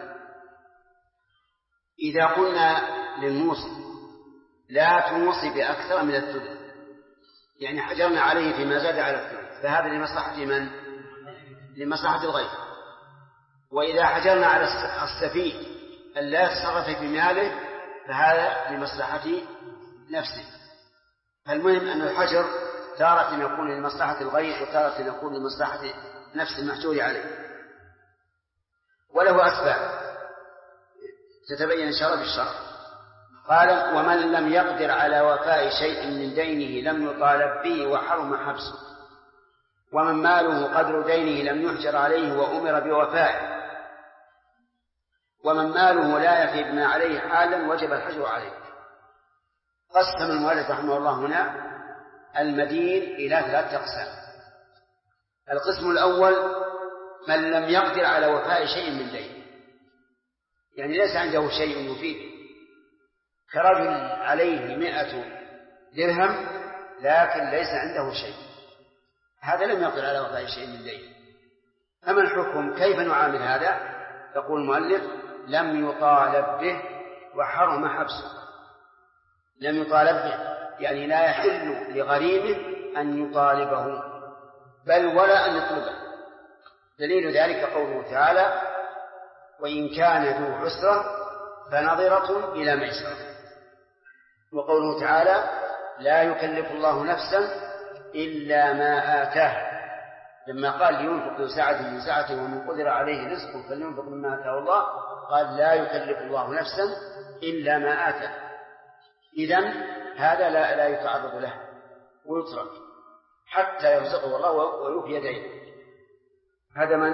إذا قلنا للموصي لا توصي بأكثر من الثلث، يعني حجرنا عليه فيما زاد على الثلث، فهذا لمصلحة من؟ لمصلحة الغير. وإذا حجرنا على السفيه أن لا يتصرف في ماله فهذا لمصلحة نفسه. فالمهم أن الحجر تارة يكون لمصلحة الغير وتارة يكون لمصلحة نفس المحجور عليه، وله أسباب تتبين إن شاء الله بالشرع. قال ومن لم يقدر على وفاء شيء من دينه لم يطالب به وحرم حبسه، ومن ماله قدر دينه لم يحجر عليه وأمر بوفائه، ومن ماله لا يفي بما عليه حالا وجب الحجر عليه. قسم المؤلف رحمه الله هنا المدين إلى 3 أقسام. القسم الأول من لم يقدر على وفاء شيء من دين، يعني ليس عنده شيء يفيد، كرجل عليه 100 درهم لكن ليس عنده شيء، هذا لم يقدر على وفاء شيء من دين. فما الحكم؟ كيف نعامل هذا؟ يقول المؤلف: لم يطالب به وحرم حبسه. لم يطالب به يعني لا يحل لغريمه أن يطالبه بل ولا أن يطلبه. دليل ذلك قوله تعالى: وإن كان ذو عسرة فنظرة إلى ميسرة. وقوله تعالى: لا يكلف الله نفسا إلا ما آتاه، لما قال لينفق ذو سعة من سعته ومن قدر عليه رزقه فلينفق مما آتاه الله، قال لا يكلف الله نفسا إلا ما آتاه. إذن هذا لا يتعرض له ويترك حتى يرزقه الله ويوفي يديه. هذا من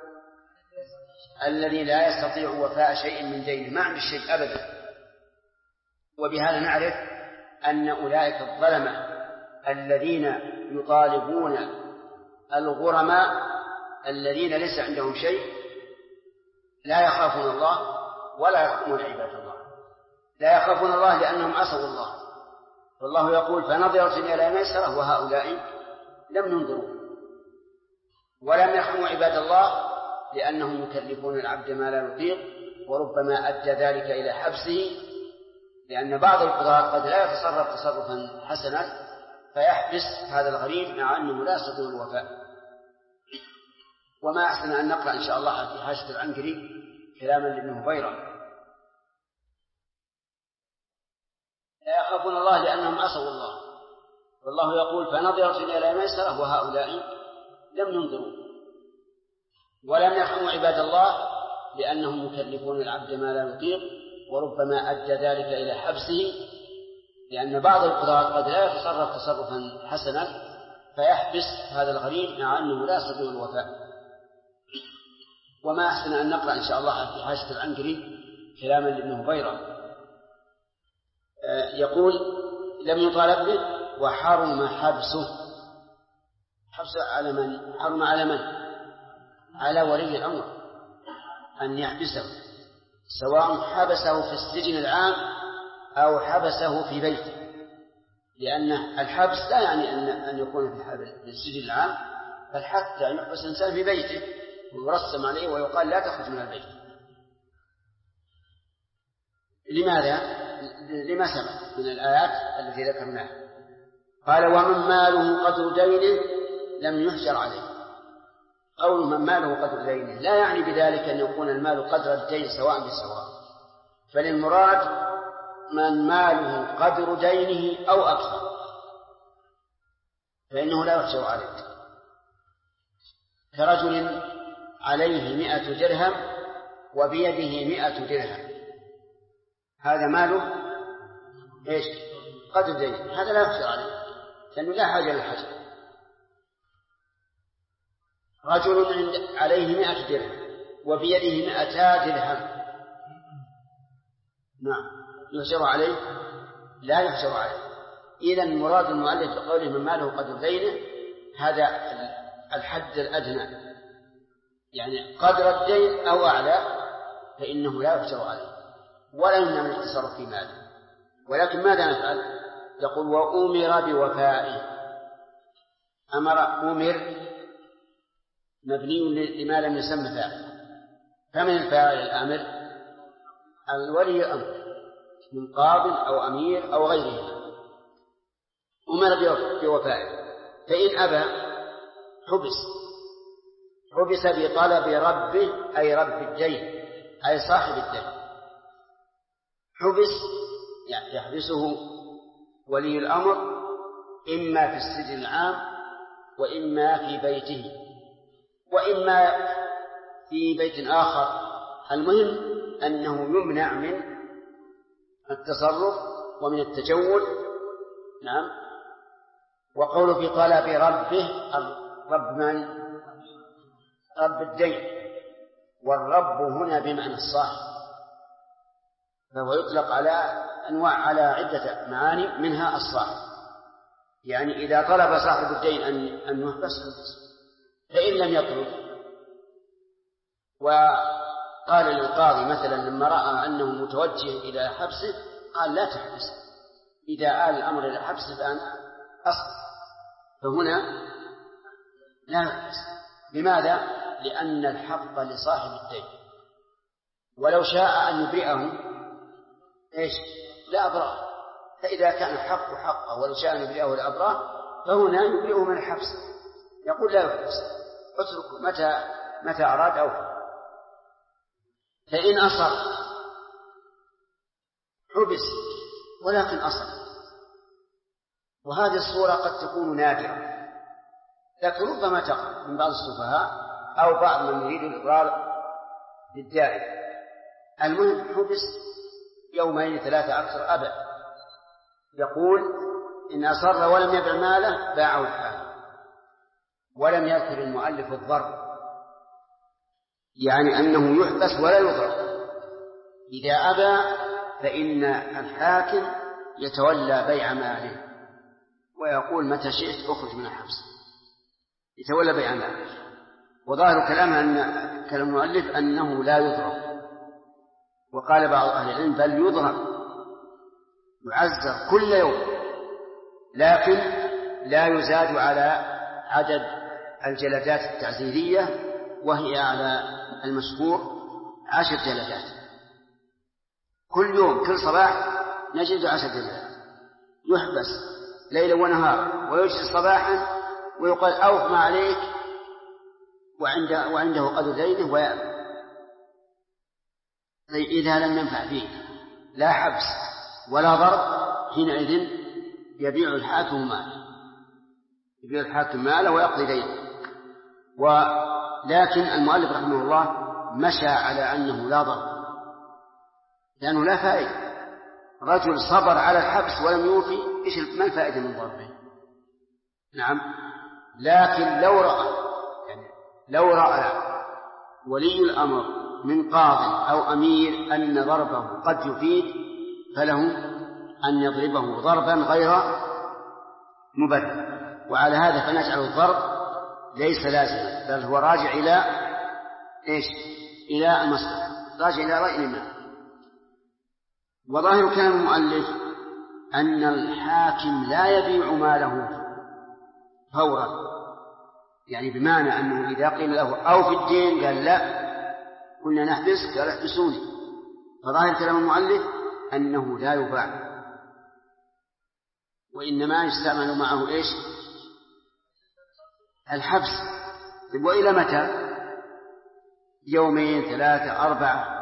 الذي لا يستطيع وفاء شيء من دينه، ما عنده شيء أبدا. وبهذا نعرف أن أولئك الظلمة الذين يطالبون الغرماء الذين ليس عندهم شيء لا يخافون الله ولا يرحمون عباد الله. لا يخافون الله لأنهم عصوا الله، والله يقول: فنظرة إلى ميسرة، وهؤلاء لم ينظروا. ولم يرحموا عباد الله لأنهم يكلفون العبد ما لا يطيق، وربما أدى ذلك إلى حبسه، لأن بعض القضاة قد لا يتصرف تصرفا حسنا فيحبس هذا الغريم مع أنه لا يستطيع الوفاء. وما أحسن أن نقرأ إن شاء الله في حاشية العنقري كلاما لابن هبيرة: لا يخافون الله لأنهم عصوا الله، والله يقول: فنظرة إلى ميسرة، وهؤلاء لم ينظروا. ولم يرحموا عباد الله لأنهم يكلفون العبد ما لا يطيق، وربما أدى ذلك إلى حبسه، لأن بعض القضاة قد لا يتصرف تصرفا حسنا فيحبس هذا الغريم مع أنه لا يستطيع الوفاء. وما أحسن أن نقرأ إن شاء الله في حاشية العنقري كلاما لابن هبيرة يقول: لم يطالب به وحرم حبسه. حبس على من؟ حرم على من؟ على ولي الأمر أن يحبسه، سواء حبسه في السجن العام أو حبسه في بيته، لأن الحبس لا يعني أن يكون في السجن العام، بل حتى يحبس الإنسان في بيته ويرسم عليه ويقال: لا تخرج من البيت. لماذا؟ لما سبق من الآيات التي ذكرناها. قال: ومن ماله قدر دينه لم يحجر عليه. قول من ماله قدر دينه لا يعني بذلك أن يكون المال قدر الدين سواء بسواء، فللمراد من ماله قدر دينه أو أكثر فإنه لا يحجر عليه. كرجل عليه 100 درهم وبيده 100 درهم، هذا ماله إيش؟ قدر دينه، هذا لا يحجر عليه لأنه لا حاجة للحجر. رجل عليه 100 درهم وبيده 200 درهم، نعم، يحجر عليه؟ لا يحجر عليه. إذن مراد المؤلف بقوله من ماله قدر دينه هذا الحد الأدنى، يعني قدر الدين أو أعلى فإنه لا يحجر عليه ولا يمنع من التصرف في ماله. ولكن ماذا نفعل؟ يقول: وأمر بوفائه. أمر مبني لما لم يسمى فاعل، فمن الفاعل الآمر؟ الولي الأمر من قاض أو أمير أو غيره، أمر بوفائه. فإن أبى حبس بطلب ربه، أي رب الدين، أي صاحب الدين. حبس يعني يحبسه ولي الأمر إما في السجن العام وإما في بيته وإما في بيت آخر. المهم أنه يمنع من التصرف ومن التجول. نعم. وقوله في طلب ربه، رب من؟ رب الدين، والرب هنا بمعنى الصاحب، فهو يطلق على أنواع، على عدة معاني، منها الصاحب. يعني إذا طلب صاحب الدين أن يحبس، فإن لم يطلب وقال للقاضي مثلا لما رأى أنه متوجه إلى حبسه قال لا تحبس، إذا آل الأمر إلى حبسه فأن أصل، فهنا لا يحبس. لماذا؟ لأن الحق لصاحب الدين، ولو شاء أن يبرئه لا أبرأه، فإذا كان الحق حقه ولو شاء أن يبرئه لأبرأه فهنا يبرئه من الحبس، يقول لا يحبس، اتركه متى أراد أو فإن أصر حبس ولكن أصر. وهذه الصورة قد تكون نادرة، لكن ربما تقع من بعض السفهاء أو بعض من يريد الإضرار بالداعي. المهم حبس 2 3 أكثر أبدا، يقول إن أصر ولم يبع ماله باعه الحاكم. ولم يذكر المؤلف الضرب، يعني أنه يحبس ولا يضرب. إذا أبى فإن الحاكم يتولى بيع ماله ويقول متى شئت أخرج من الحبس، يتولى بيع ماله. وظاهر كلامه أن كلام المؤلف أنه لا يضرب، وقال بعض أهل العلم بل يضرب، يعزر كل يوم، لكن لا يزاد على عدد الجلدات التعزيرية، وهي على المشهور 10 جلدات، كل يوم كل صباح نجد 10 جلدات، يحبس ليلا ونهارا ويجلس صباحا ويقال أوف ما عليك وعنده قدر دينه ويأبى. إذا لم ينفع فيه لا حبس ولا ضرب حينئذ يبيع الحاكم ماله ويقضي دينه. ولكن المؤلف رحمه الله مشى على أنه لا ضرب، لأنه لا فائدة. رجل صبر على الحبس ولم يوفي، ما الفائدة من ضربه؟ نعم. لكن لو رأى ولي الأمر من قاض أو أمير أن ضربه قد يفيد فله أن يضربه ضربا غير مبرر. وعلى هذا فنجعل الضرب ليس لازما، بل هو راجع إلى المصلحة، راجع إلى رأي الإمام. وظاهر كلام المؤلف أن الحاكم لا يبيع ماله فورا، يعني بمعنى أنه إذا قيل له أو في الدين قال لا، قلنا نحبس قال احبسوني. فظاهر كلام المؤلف أنه لا يباع، وإنما يستعمل معه الحبس. وإلى متى؟ 2 3 4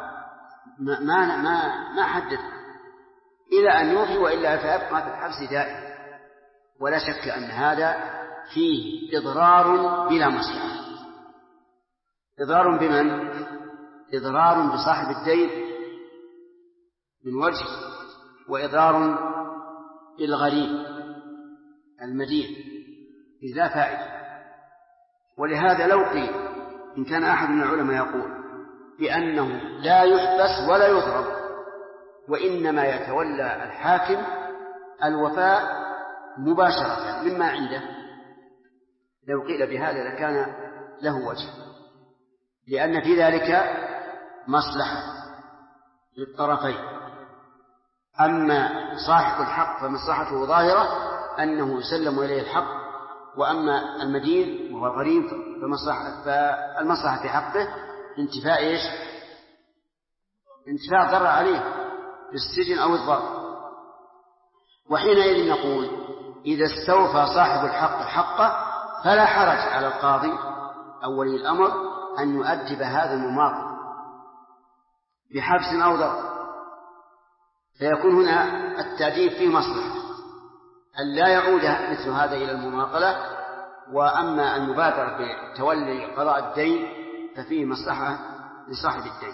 ما حدد، إلى أن يوفي، وإلا فيبقى في الحبس دائما. ولا شك أن هذا فيه إضرار بلا مصلحة. إضرار بمن؟ إضرار بصاحب الدين من وجه، وإضرار بالغريب المدين إذ لا فائدة. ولهذا لو قيل إن كان أحد من العلماء يقول بأنه لا يحبس ولا يضرب، وإنما يتولى الحاكم الوفاء مباشرة مما عنده، لو قيل بهذا لكان له وجه، لأن في ذلك مصلحة للطرفين. أما صاحب الحق فمصلحته ظاهرة أنه يسلم إليه الحق، وأما المدين وهو غريب فالمصلحة في حقه انتفاء انتفاء ضرر عليه بالسجن أو الضرر. وحينئذ نقول إذا استوفى صاحب الحق حقه فلا حرج على القاضي أو ولي الأمر أن يؤدب هذا المماطل بحبس أو ضرب، فيكون هنا التأديب فيه مصلحة أن لا يعود مثل هذا إلى المماطلة. وأما المبادرة بتولي قضاء الدين ففيه مصلحة لصاحب الدين.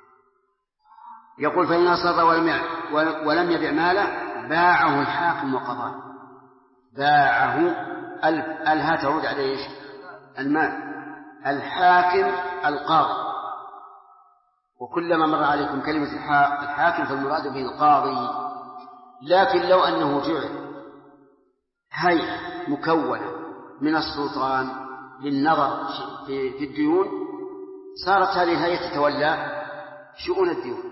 يقول فإن أصر ولم يبع ماله باعه الحاكم وقضاه. باعه الها تعود عليه المال، الحاكم القاضي. وكلما مر عليكم كلمة الحاكم فالمراد به القاضي. لكن لو أنه جعل هيئة مكونة من السلطان للنظر في الديون صارت هذه الهيئة تتولى شؤون الديون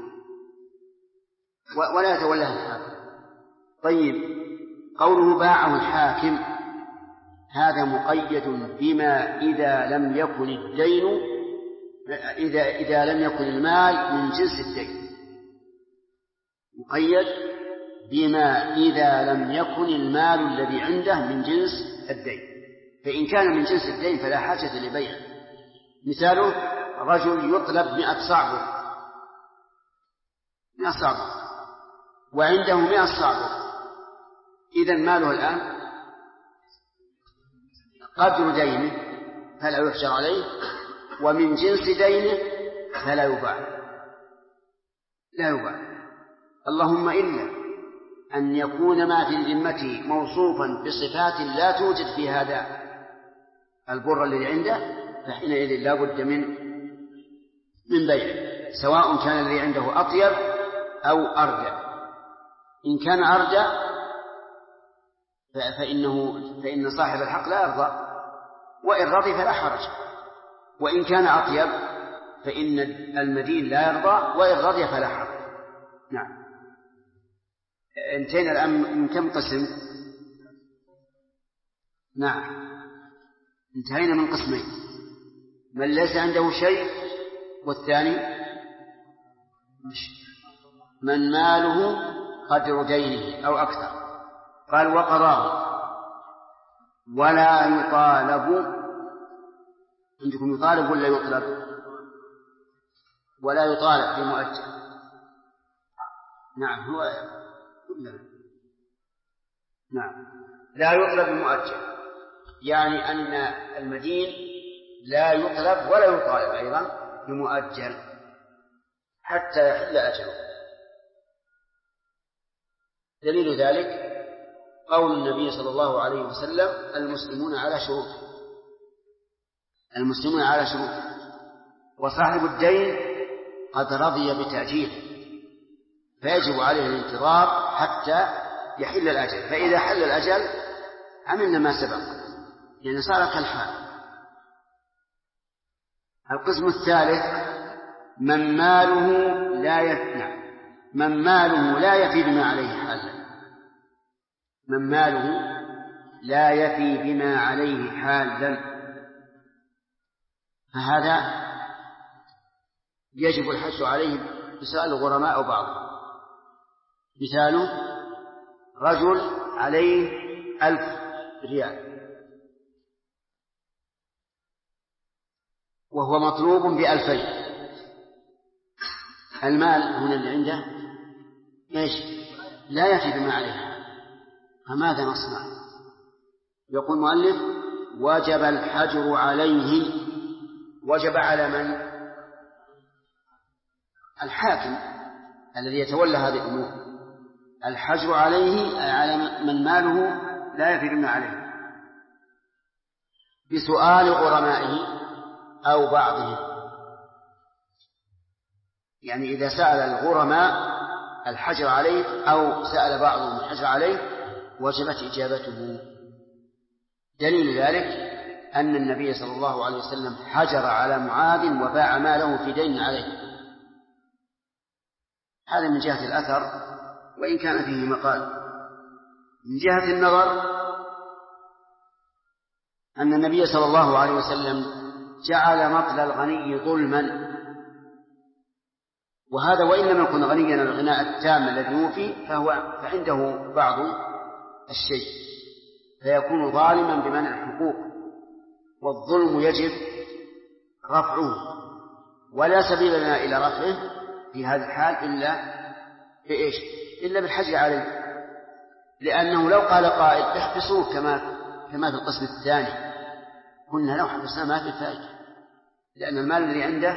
ولا يتولاها الحاكم. طيب، قوله باعه الحاكم هذا مقيد بما إذا لم يكن الدين إذا لم يكن المال من جنس الدين، مقيد بما إذا لم يكن المال الذي عنده من جنس الدين. فإن كان من جنس الدين فلا حاجة لبيعه. مثاله رجل يطلب 100 صعبة وعنده 100 صعبة، إذن ماله الآن قدر دينه فلا يحجر عليه، ومن جنس دينه فلا يباع، لا يباع، اللهم إلا أن يكون ما في ذمته موصوفا بصفات لا توجد في هذا البر الذي عنده، فحينئذ لا بد من بيعه، سواء كان الذي عنده أطيب أو أرجى. إن كان أرجى فإن صاحب الحق لا يرضى، وإن رضي فلا حرج، وإن كان أطيب فإن المدين لا يرضى، وإن رضي فلا حرج. نعم. انتهينا الآن من كم قسم؟ نعم، انتهينا من قسمين: من ليس عنده شيء، والثاني من ماله قدر دينه أو أكثر. قال وقضاه ولا يطالب. عندكم يطالب ولا يطلب؟ ولا يطالب في مؤجل. نعم، هو نعم، لا يطلب بمؤجل، يعني أن المدين لا يطلب ولا يطالب أيضا بمؤجل حتى يحل أجله. دليل ذلك قول النبي صلى الله عليه وسلم: المسلمون على شروط، وصاحب الدين قد رضي بتأجيله، فيجب عليه الانتظار حتى يحل الأجل، فإذا حل الأجل عملنا ما سبق، يعني صار كالحال. القسم الثالث: من ماله لا يفي بما عليه حالا. من ماله لا يفي بما عليه حالا، فهذا يجب الحث عليه بسؤال الغرماء أو بعضهم. مثاله رجل عليه 1000 ريال وهو مطلوب ب2000. المال هنا اللي عنده ايش؟ لا يفي بما عليه، فماذا نصنع؟ يقول المؤلف: وجب الحجر عليه. وجب على من؟ الحاكم الذي يتولى هذه الأمور. الحجر عليه على من ماله لا يفي بما عليه بسؤال غرمائه أو بعضهم. يعني إذا سأل الغرماء الحجر عليه أو سأل بعضهم الحجر عليه وجبت إجابته. دليل ذلك أن النبي صلى الله عليه وسلم حجر على معاذ وباع ماله في دين عليه. هذا من جهة الأثر، وإن كان فيه مقال. من جهة النظر أن النبي صلى الله عليه وسلم جعل مطل الغني ظلما، وهذا وإن لم يكن غنيا الغناء التام الذي يوفي فعنده بعض الشيء، فيكون ظالما بمنع الحقوق، والظلم يجب رفعه، ولا سبيل لنا إلى رفعه في هذا الحال إلا بالحجر عليه. لأنه لو قال قائل احبسوه كما في القسم الثاني، قلنا لو حبسنا ما في فائدة، لأن المال الذي عنده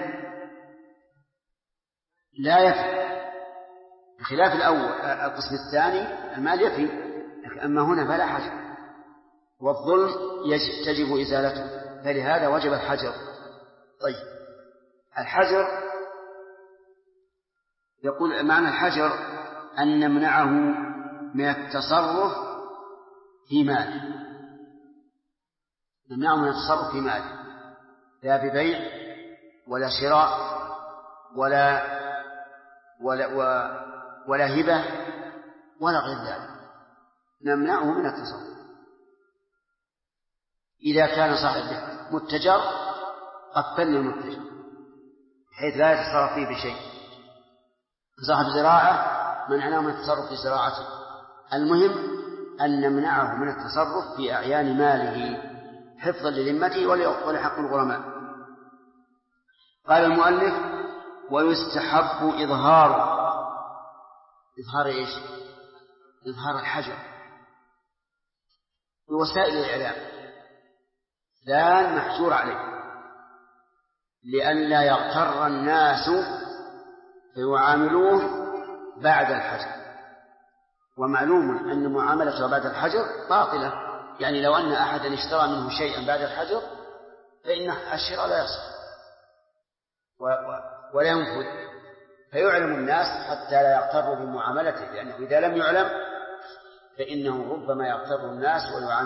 لا يفي، بخلاف القسم الثاني المال يفي، أما هنا فلا حجر، والظلم تجب إزالته، فلهذا وجب الحجر. طيب، الحجر يقول معنى الحجر أن نمنعه من التصرف في ماله، نمنعه من التصرف في ماله، لا ببيع ولا شراء ولا هبة ولا غير ذلك، نمنعه من التصرف. إذا كان صاحب متجر قفلنا المتجر بحيث لا يتصرف فيه بشيء. صاحب زراعة منعناه من التصرف في زراعته. المهم أن نمنعه من التصرف في أعيان ماله حفظا لذمته ولحق الغرماء. قال المؤلف: ويستحب إظهار إيش؟ إظهار الحجر بوسائل الإعلام، لا محجور عليه، لئلا يغتر الناس فيعاملوه بعد الحجر. ومعلوم أن معاملته بعد الحجر باطلة، يعني لو أن أحدا اشترى منه شيئا بعد الحجر فإن الشراء لا يصح ولا ينفذ، فيعلم الناس حتى لا يغتروا بمعاملته، لأنه إذا لم يعلم فإنه ربما يغتر الناس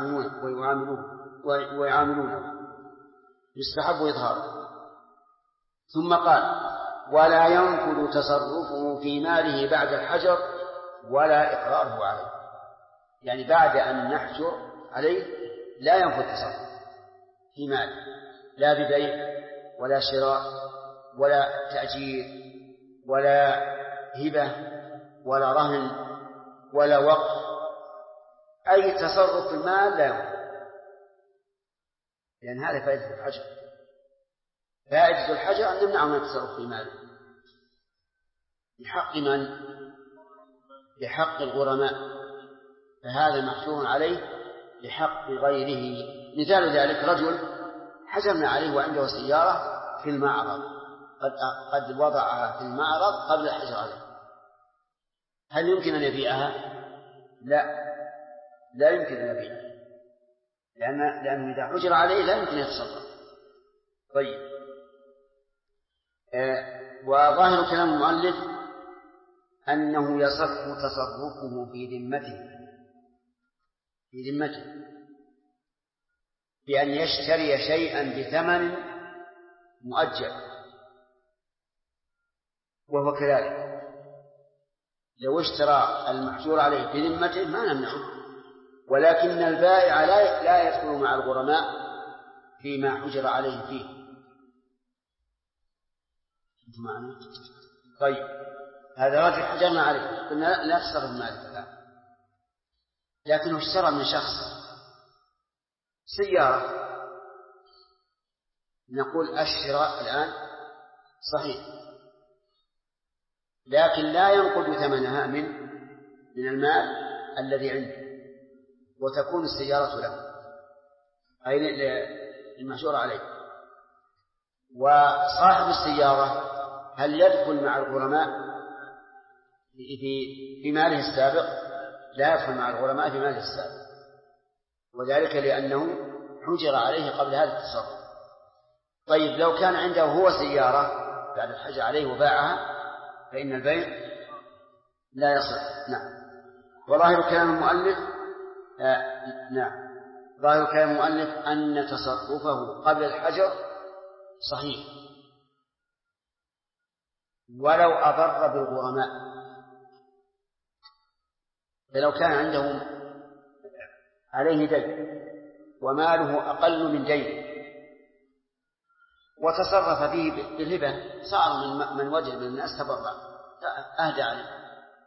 ويعاملونه. يستحب إظهاره. ثم قال: ولا ينفذ تصرفه في ماله بعد الحجر ولا إقراره عليه، يعني بعد أن نحجر عليه لا ينفذ تصرف في ماله، لا ببيع ولا شراء ولا تأجير ولا هبة ولا رهن ولا وقف، أي تصرف في المال لا ينفذ، لأن هذا فائدة الحجر. فائدة الحجر أن نمنعه من التصرف في ماله. بحق من؟ بحق الغرماء، فهذا محجور عليه بحق غيره. مثال ذلك: رجل حجرنا عليه وعنده سيارة في المعرض، قد وضعها في المعرض قبل الحجر عليه، هل يمكن أن يبيعها؟ لا يمكن أن يبيعها، لأنه إذا حجر عليه لا يمكن يتصرف. طيب، وظاهر كلام المؤلف أنه يصح تصرفه في ذمته بأن يشتري شيئا بثمن مؤجل، وهو كذلك لو اشترى المحجور عليه في ذمته ما نمنعه، ولكن البائع لا يدخل مع الغرماء فيما حجر عليه فيه. طيب، هذا رجل حجرنا عليه قلنا لا تصرف مالك الآن، لكنه اشترى من شخص سيارة، نقول الشراء الآن صحيح، لكن لا ينقض ثمنها من المال الذي عنده، وتكون السيارة له أي المحجور عليه. وصاحب السيارة هل يدخل مع الغرماء في ماله السابق؟ لا يدخل مع الغرماء في ماله السابق، وذلك لأنه حجر عليه قبل هذا التصرف. طيب، لو كان عنده هو سيارة بعد الحجر عليه وباعها فإن البيع لا يصح. نعم. وظاهر كلام المؤلف ظاهر كلام المؤلف أن تصرفه قبل الحجر صحيح ولو أضر بالغرماء. فلو كان عنده عليه دين وماله أقل من دين وتصرف فيه بالهبة، صار من وجد من الناس تبرع أهدى عليه.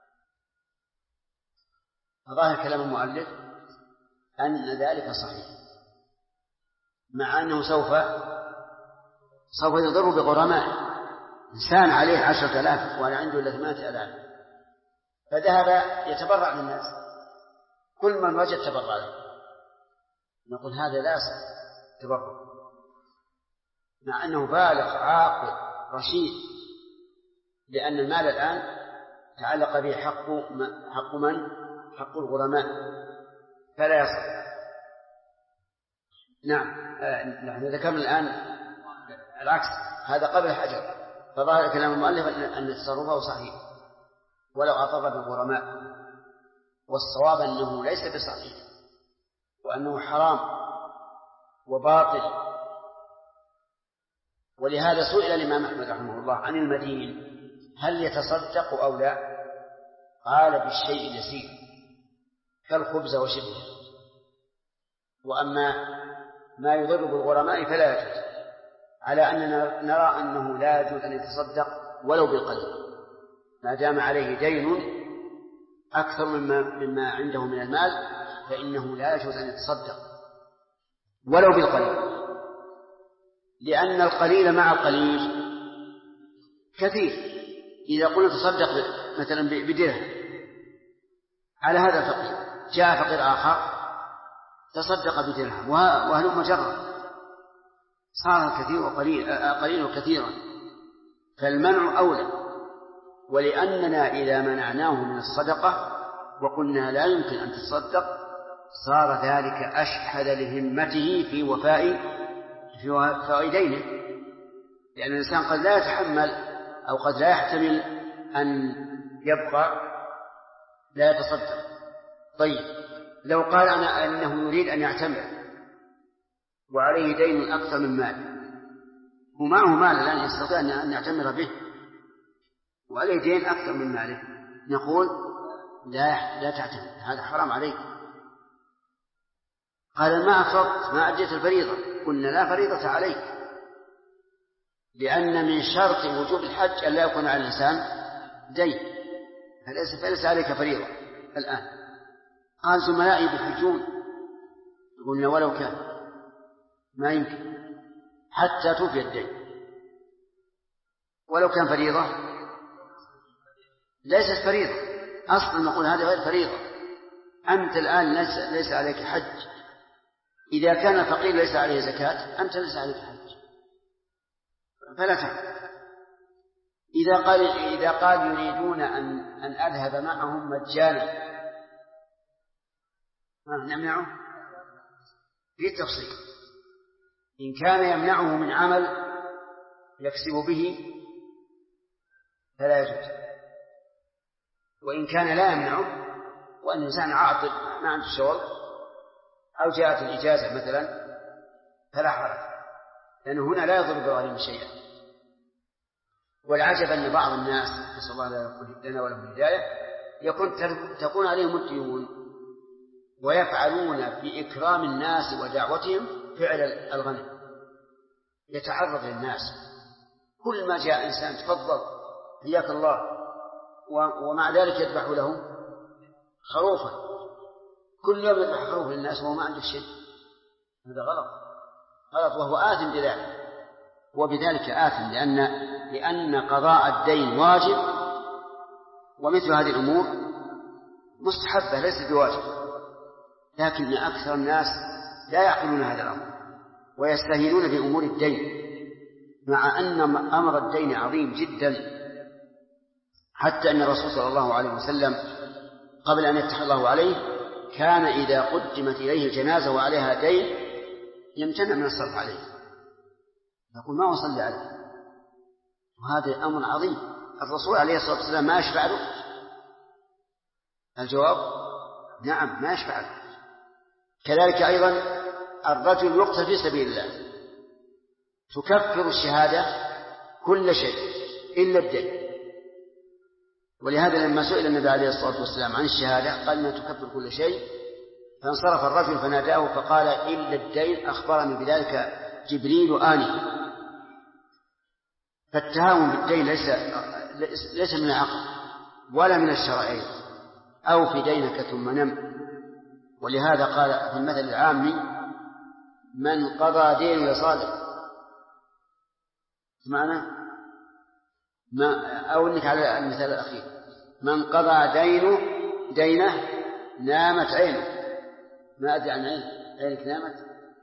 فظاهر كلام المؤلف أن ذلك صحيح، مع أنه سوف يضر بغرماء. إنسان عليه 10,000 وأنا عنده إلا 8,000، فذهب يتبرع للناس، كل من وجد تبرع له، نقول هذا لا يصح تبرع، مع أنه بالغ عاقل رشيد، لأن المال الآن تعلق به حق من؟ حق الغرماء، فلا يصح. نعم، نحن ذكرنا الآن العكس، هذا قبل الحجر. فظاهر كلام المؤلف أن تصرفه صحيح ولو أضر بالغرماء، والصواب أنه ليس بصحيح وأنه حرام وباطل، ولهذا سئل الإمام أحمد رحمه الله عن المدين هل يتصدق أو لا؟ قال بالشيء اليسير كالخبز وشبهه، وأما ما يضر بالغرماء فلا يجوز، على أننا نرى أنه لا يجوز أن يتصدق ولو بالقليل ما دام عليه دين أكثر مما عنده من المال، فإنه لا يجوز أن يتصدق ولو بالقليل، لأن القليل مع القليل كثير. إذا قلنا تصدق مثلا بدرهم على هذا الفقير، جاء فقير آخر تصدق بدرهم وهلم جرا، صار الكثير قليل وكثيرا، فالمنع أولى. ولأننا إذا منعناه من الصدقة وقلنا لا يمكن أن تصدق صار ذلك أشحذ لهمته في وفاء دينه، لأن الإنسان قد لا يتحمل أو قد لا يحتمل أن يبقى لا يتصدق. طيب لو قال أنا أنه يريد أن يعتمر وعليه دين أكثر من مال، ومعه مال الآن يستطيع أن يعتمر به وعليه دين أكثر من ماله، نقول لا تعتمر، هذا حرام عليك. قال ما أفرضت ما أديت الفريضة، قلنا لا فريضة عليك، لأن من شرط وجوب الحج أن لا يكون على الإنسان دين، فليس عليك فريضة الآن. قال زملائي بحجون، قلنا ولو كان ما يمكن حتى توفي الدين، ولو كان فريضة ليست فريضة أصلا، نقول هذا غير فريضة. أنت الآن ليس عليك حج، إذا كان الفقير ليس عليه زكاة أنت ليس عليك حج فلا تعمل. إذا قال يريدون أن أذهب معهم مجانا نمنعه في التفصيل. إن كان يمنعه من عمل يكسب به فلا يجوز، وإن كان لا يمنعه وأن الإنسان عاطل ما عنده شغل أو جاءت الإجازة مثلا فلا حرج، لأنه هنا لا يضر بغيره شيئا. والعجب أن بعض الناس نسأل الله لنا ولهم الهداية تكون عليهم الديون ويفعلون بإكرام الناس ودعوتهم فعل الغني، يتعرض للناس كل ما جاء إنسان تفضل حياك الله، ومع ذلك يذبح له خروفا، كل يوم يذبح خروف للناس وهو ما عنده شيء، هذا غلط وهو آثم بذلك، وبذلك آثم لأن قضاء الدين واجب، ومثل هذه الأمور مستحبة ليست بواجب، لكن أكثر الناس لا يعقلون هذا الأمر ويستهينون بأمور الدين، مع أن أمر الدين عظيم جدا، حتى أن الرسول صلى الله عليه وسلم قبل أن يفتح الله عليه كان إذا قدمت إليه الجنازة وعليها دين يمتنع من الصرف عليه، يقول ما أصلي عليه، وهذا أمر عظيم. الرسول عليه الصلاة والسلام ما يشفع له؟ الجواب نعم ما يشفع له. كذلك أيضا الرجل يقتل في سبيل الله تكفر الشهادة كل شيء إلا الدين، ولهذا لما سئل النبي عليه الصلاة والسلام عن الشهادة قال ما تكفر كل شيء، فانصرف الرجل فناداه فقال إلا الدين أخبرني بذلك جبريل آنفا. فالتهاون بالدين ليس من العقل ولا من الشرعين، أو في دينك ثم نم. ولهذا قال في المثل العامي من قضى دين لصادق، معنى أو إنك على المثال الأخير من قضى دينه نامت عينه، ما أدري عن عينك نامت.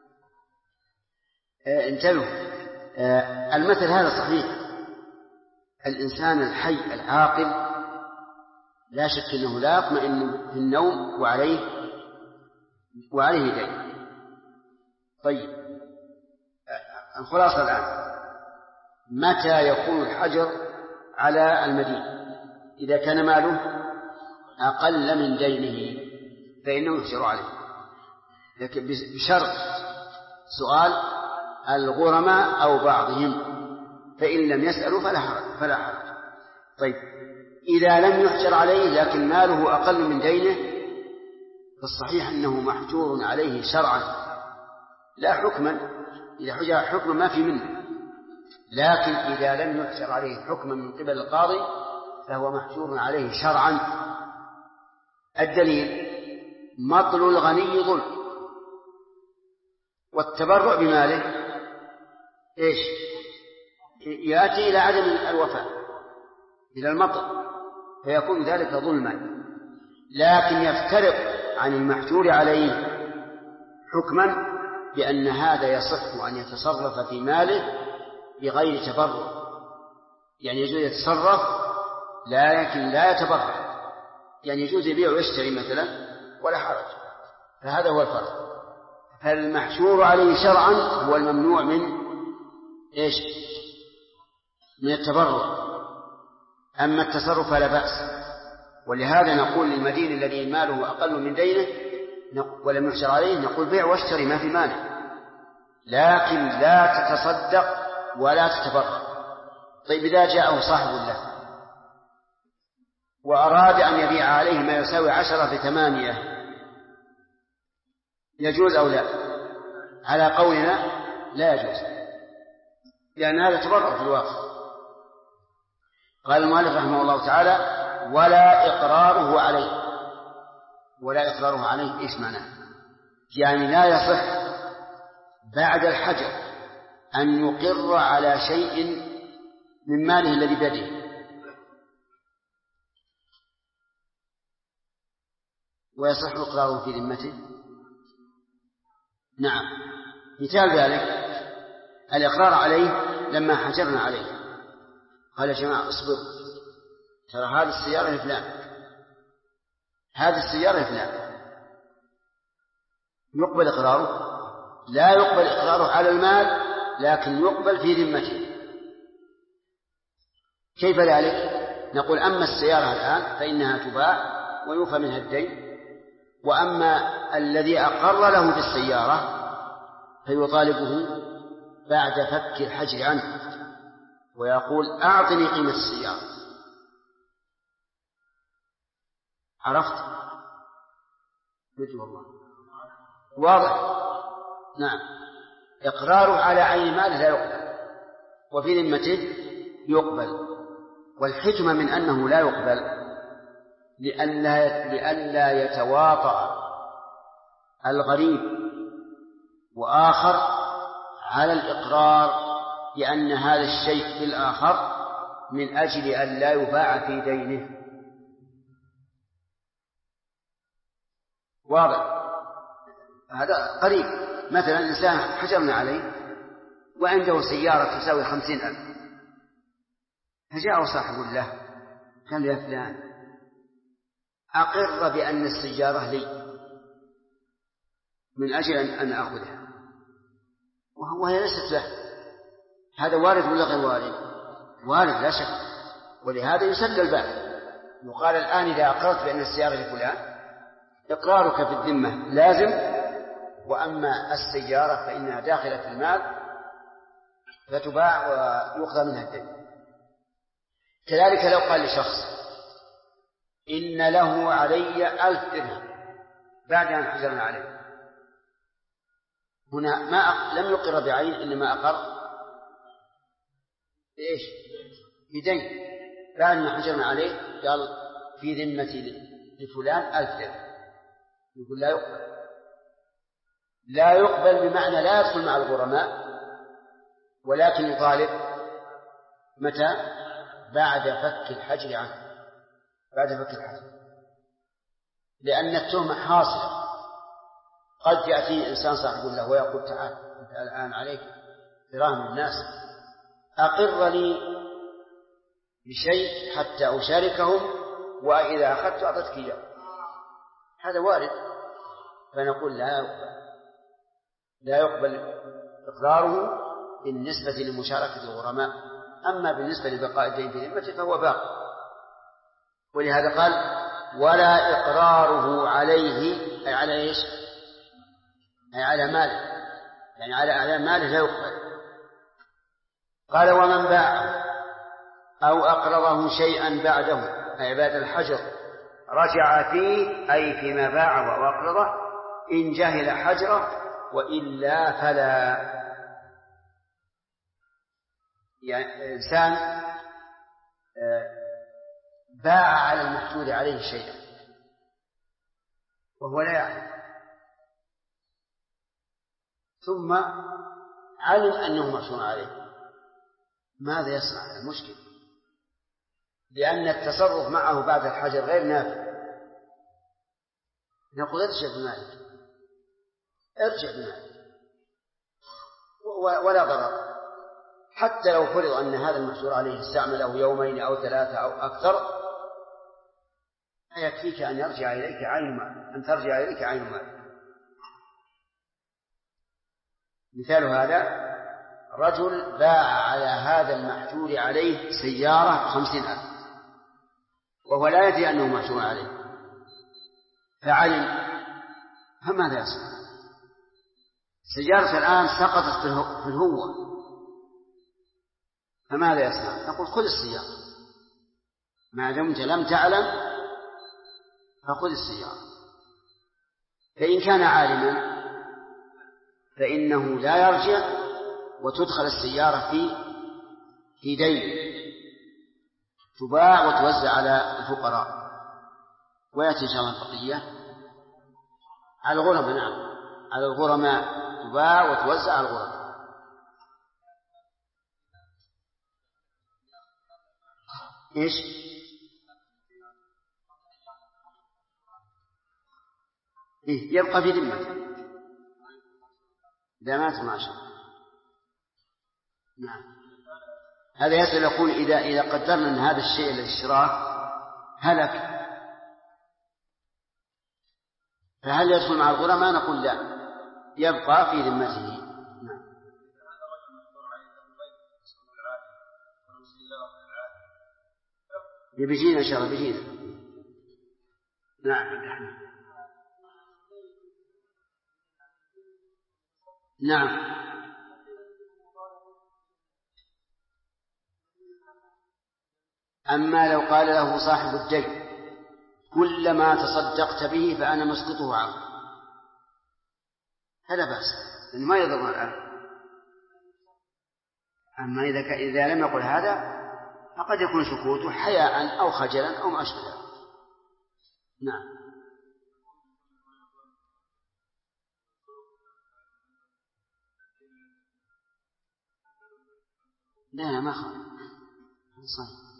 انتبهوا، المثل هذا صحيح. الإنسان الحي العاقل لا شك أنه لا يطمئن في النوم وعليه دين. طيب الخلاصة الآن متى يكون الحجر على المدين؟ إذا كان ماله أقل من دينه فإنه يحجر عليه، لكن بشرط سؤال الغرماء أو بعضهم فإن لم يسألوا فلا حرج. طيب إذا لم يحجر عليه لكن ماله أقل من دينه فالصحيح أنه محجور عليه شرعا لا حكما، إذا حجر حكما ما في منه، لكن إذا لم يحجر عليه حكما من قبل القاضي فهو محجور عليه شرعا. الدليل مطل الغني ظلم، والتبرع بماله إيش؟ يأتي إلى عدم الوفاء، إلى المطل، فيكون ذلك ظلما. لكن يفترق عن المحجور عليه حكما بأن هذا يصح أن يتصرف في ماله بغير تبرع، يعني يجوز يتصرف لكن لا يتبرع، يعني يجوز يبيع ويشتري مثلا ولا حرج، فهذا هو الفرق. فالمحجور عليه شرعا هو الممنوع من إيش؟ من التبرع. أما التصرف فلا بأس. ولهذا نقول للمدين الذي ماله أقل من دينه ولم يحجر عليه نقول بيع واشتري ما في مانع، لكن لا تتصدق ولا تتبرع. طيب إذا جاءه صاحب له وأراد أن يبيع عليه ما يساوي 10 ب8 يجوز أو لا؟ على قولنا لا يجوز، لأن هذا تبرع في الواقع. قال المؤلف رحمه الله تعالى ولا إقراره عليه. ولا إقراره عليه إيش معناه؟ يعني لا يصح بعد الحجر أن يقر على شيء من ماله الذي بيده، ويصح إقراره في ذمته. نعم، مثال ذلك الإقرار عليه لما حجرنا عليه قال يا جماعة اصبروا ترى هذه السيارة لفلان، هذه السيارة لفلان، يقبل إقراره؟ لا يقبل إقراره على المال، لكن يقبل في ذمته. كيف ذلك؟ نقول أما السيارة الآن فإنها تباع ويوفى منها الدين، وأما الذي أقر له بالسيارة فيطالبه بعد فك الحجر عنه ويقول أعطني قيمة السيارة. عرفت؟ والله واضح. نعم، إقراره على عين ماله لا يقبل، وفي ذمته يقبل. والحكمة من أنه لا يقبل لئلا يتواطأ الغريب وآخر على الإقرار بأن هذا الشيء بالآخر من أجل أن لا يباع في دينه. واضح؟ هذا قريب. مثلا إنسان حجرنا عليه وعنده سيارة تساوي 50,000، فجاءه صاحب له قال يا فلان أقر بأن السيارة لي من أجل أن أخذها، وهي ليست له. هذا وارد ولا غير وارد؟ وارد لا شك. ولهذا يسد الباب، يقال الآن إذا أقررت بأن السيارة لفلان إقرارك في الذمة لازم، وأما السيارة فإنها داخلة في المال فتباع ويؤخذ منها الدين. كذلك لو قال لشخص إن له علي 1000 درهم بعد أن حجرنا عليه، هنا لم يقر بعين، إنما أقر بإيش؟ بدين. بعد ما حجرنا عليه قال في ذمتي لفلان 1000 درهم، يقول لا يقبل. لا يقبل بمعنى لا يدخل مع الغرماء، ولكن يطالب متى؟ بعد فك الحجر عنه، بعد فك الحجر، لأن التهمة حاصلة. قد يأتي إنسان صاحب له ويقول تعال أنت الآن عليك دراهم الناس، أقر لي بشيء حتى أشاركهم، وإذا أخذت أعطتك إياه. هذا وارد. فنقول لا يقبل إقراره بالنسبة لمشاركة الغرماء، أما بالنسبة لبقاء الدين في ذمته فهو باق. ولهذا قال ولا إقراره عليه، أي على إيش؟ أي على ماله، يعني على أعلى ماله لا يقبل. قال ومن باع أو أقرضه شيئا بعده أي بعد الحجر رجع فيه أي فيما باعه أو أقرضه إن جهل حجره وإلا فلا. يعني إنسان باع على المحجور عليه شيئا وهو لا يعلم، ثم علم أنه محجور عليه، ماذا يصنع؟ المشكلة لأن التصرف معه بعد الحجر غير نافع. نقول ارجع بمالك، ارجع بمالك ولا ضرر، حتى لو فرض أن هذا المحجور عليه استعمله يومين أو 3 أو أكثر، يكفيك أن يرجع إليك عين مال، أن ترجع إليك عين مال. مثال هذا رجل باع على هذا المحجور عليه سيارة 50,000 وهو لا يدري أنه محجور عليه، فعلم، فماذا يصنع؟ سيارة الآن سقطت في الهوة، فماذا يصنع؟ نقول خذ السيارة، ما دمت لم تعلم فخذ السيارة. فإن كان عالما فإنه لا يرجع وتدخل السيارة في دين تباع وتوزع على الفقراء، ويأتي إن شاء الله البقية على الغرماء. نعم، على الغرماء تباع وتوزع على الغرماء. إيش؟ يبقى في ذمته إذا مات معشر. نعم، هذا يسأل يقول إذا قدرنا أن هذا الشيء الذي اشتراه هلك فهل يدخل مع الغرماء؟ نقول لا، يبقى في ذمته. نعم. بيجينا إن شاء الله، بيجينا. نعم. نعم. أما لو قال له صاحب الدين كلما تصدقت به فأنا مسقطه عنه فلا بأس، لأنه ما يضر الآن. أما إذا لم يقل هذا فقد يكون سكوته حياء أو خجلا أو ما أشبه ذلك. نعم. لا ما خالف، صحيح.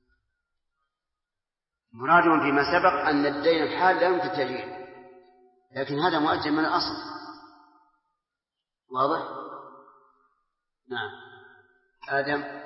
مرادهم فيما سبق أن الدين الحال لا يمكن تجريده، لكن هذا مؤجل من الأصل. واضح؟ نعم. آدم.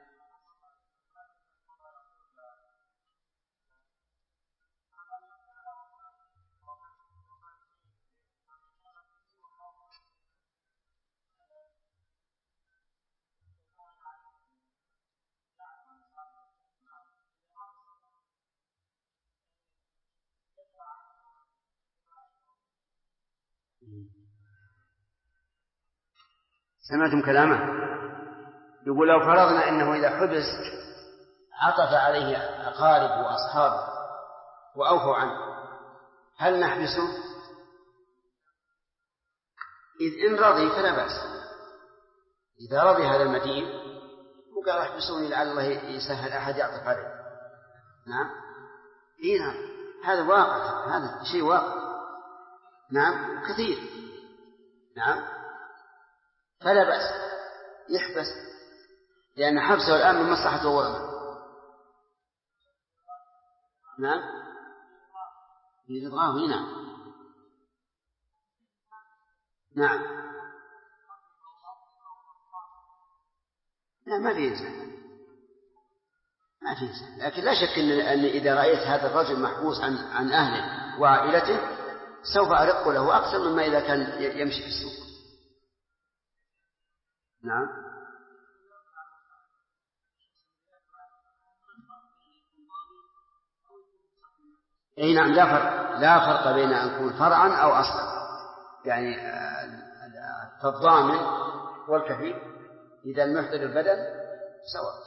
سمعتم كلامه؟ يقول لو فرضنا أنه إذا حبس عطف عليه أقارب وأصحابه وأوفوا عنه هل نحبسه؟ إذ إن رضي فلا بأس. إذا رضي هذا المدين وقال احبسوني لعل الله يسهل أحد يعطف عليه. نعم. نعم، هذا واقع، هذا شيء واقع. نعم، كثير. نعم، فلا بأس يحبس، لأن حبسه الآن من مصلحة الغرماء. نعم، يتضغاه. نعم. نعم. لا، ما في إنسان، ما في إنسان. لكن لا شك أن إذا رأيت هذا الرجل محبوس عن أهله وعائلته سوف أرق له أكثر مما إذا كان يمشي في السوق. نعم. أي نعم، لا فرق بين أن يكون فرعا أو أصلا، يعني الضامن والكفيل إذا لم يحضر البدن سواء.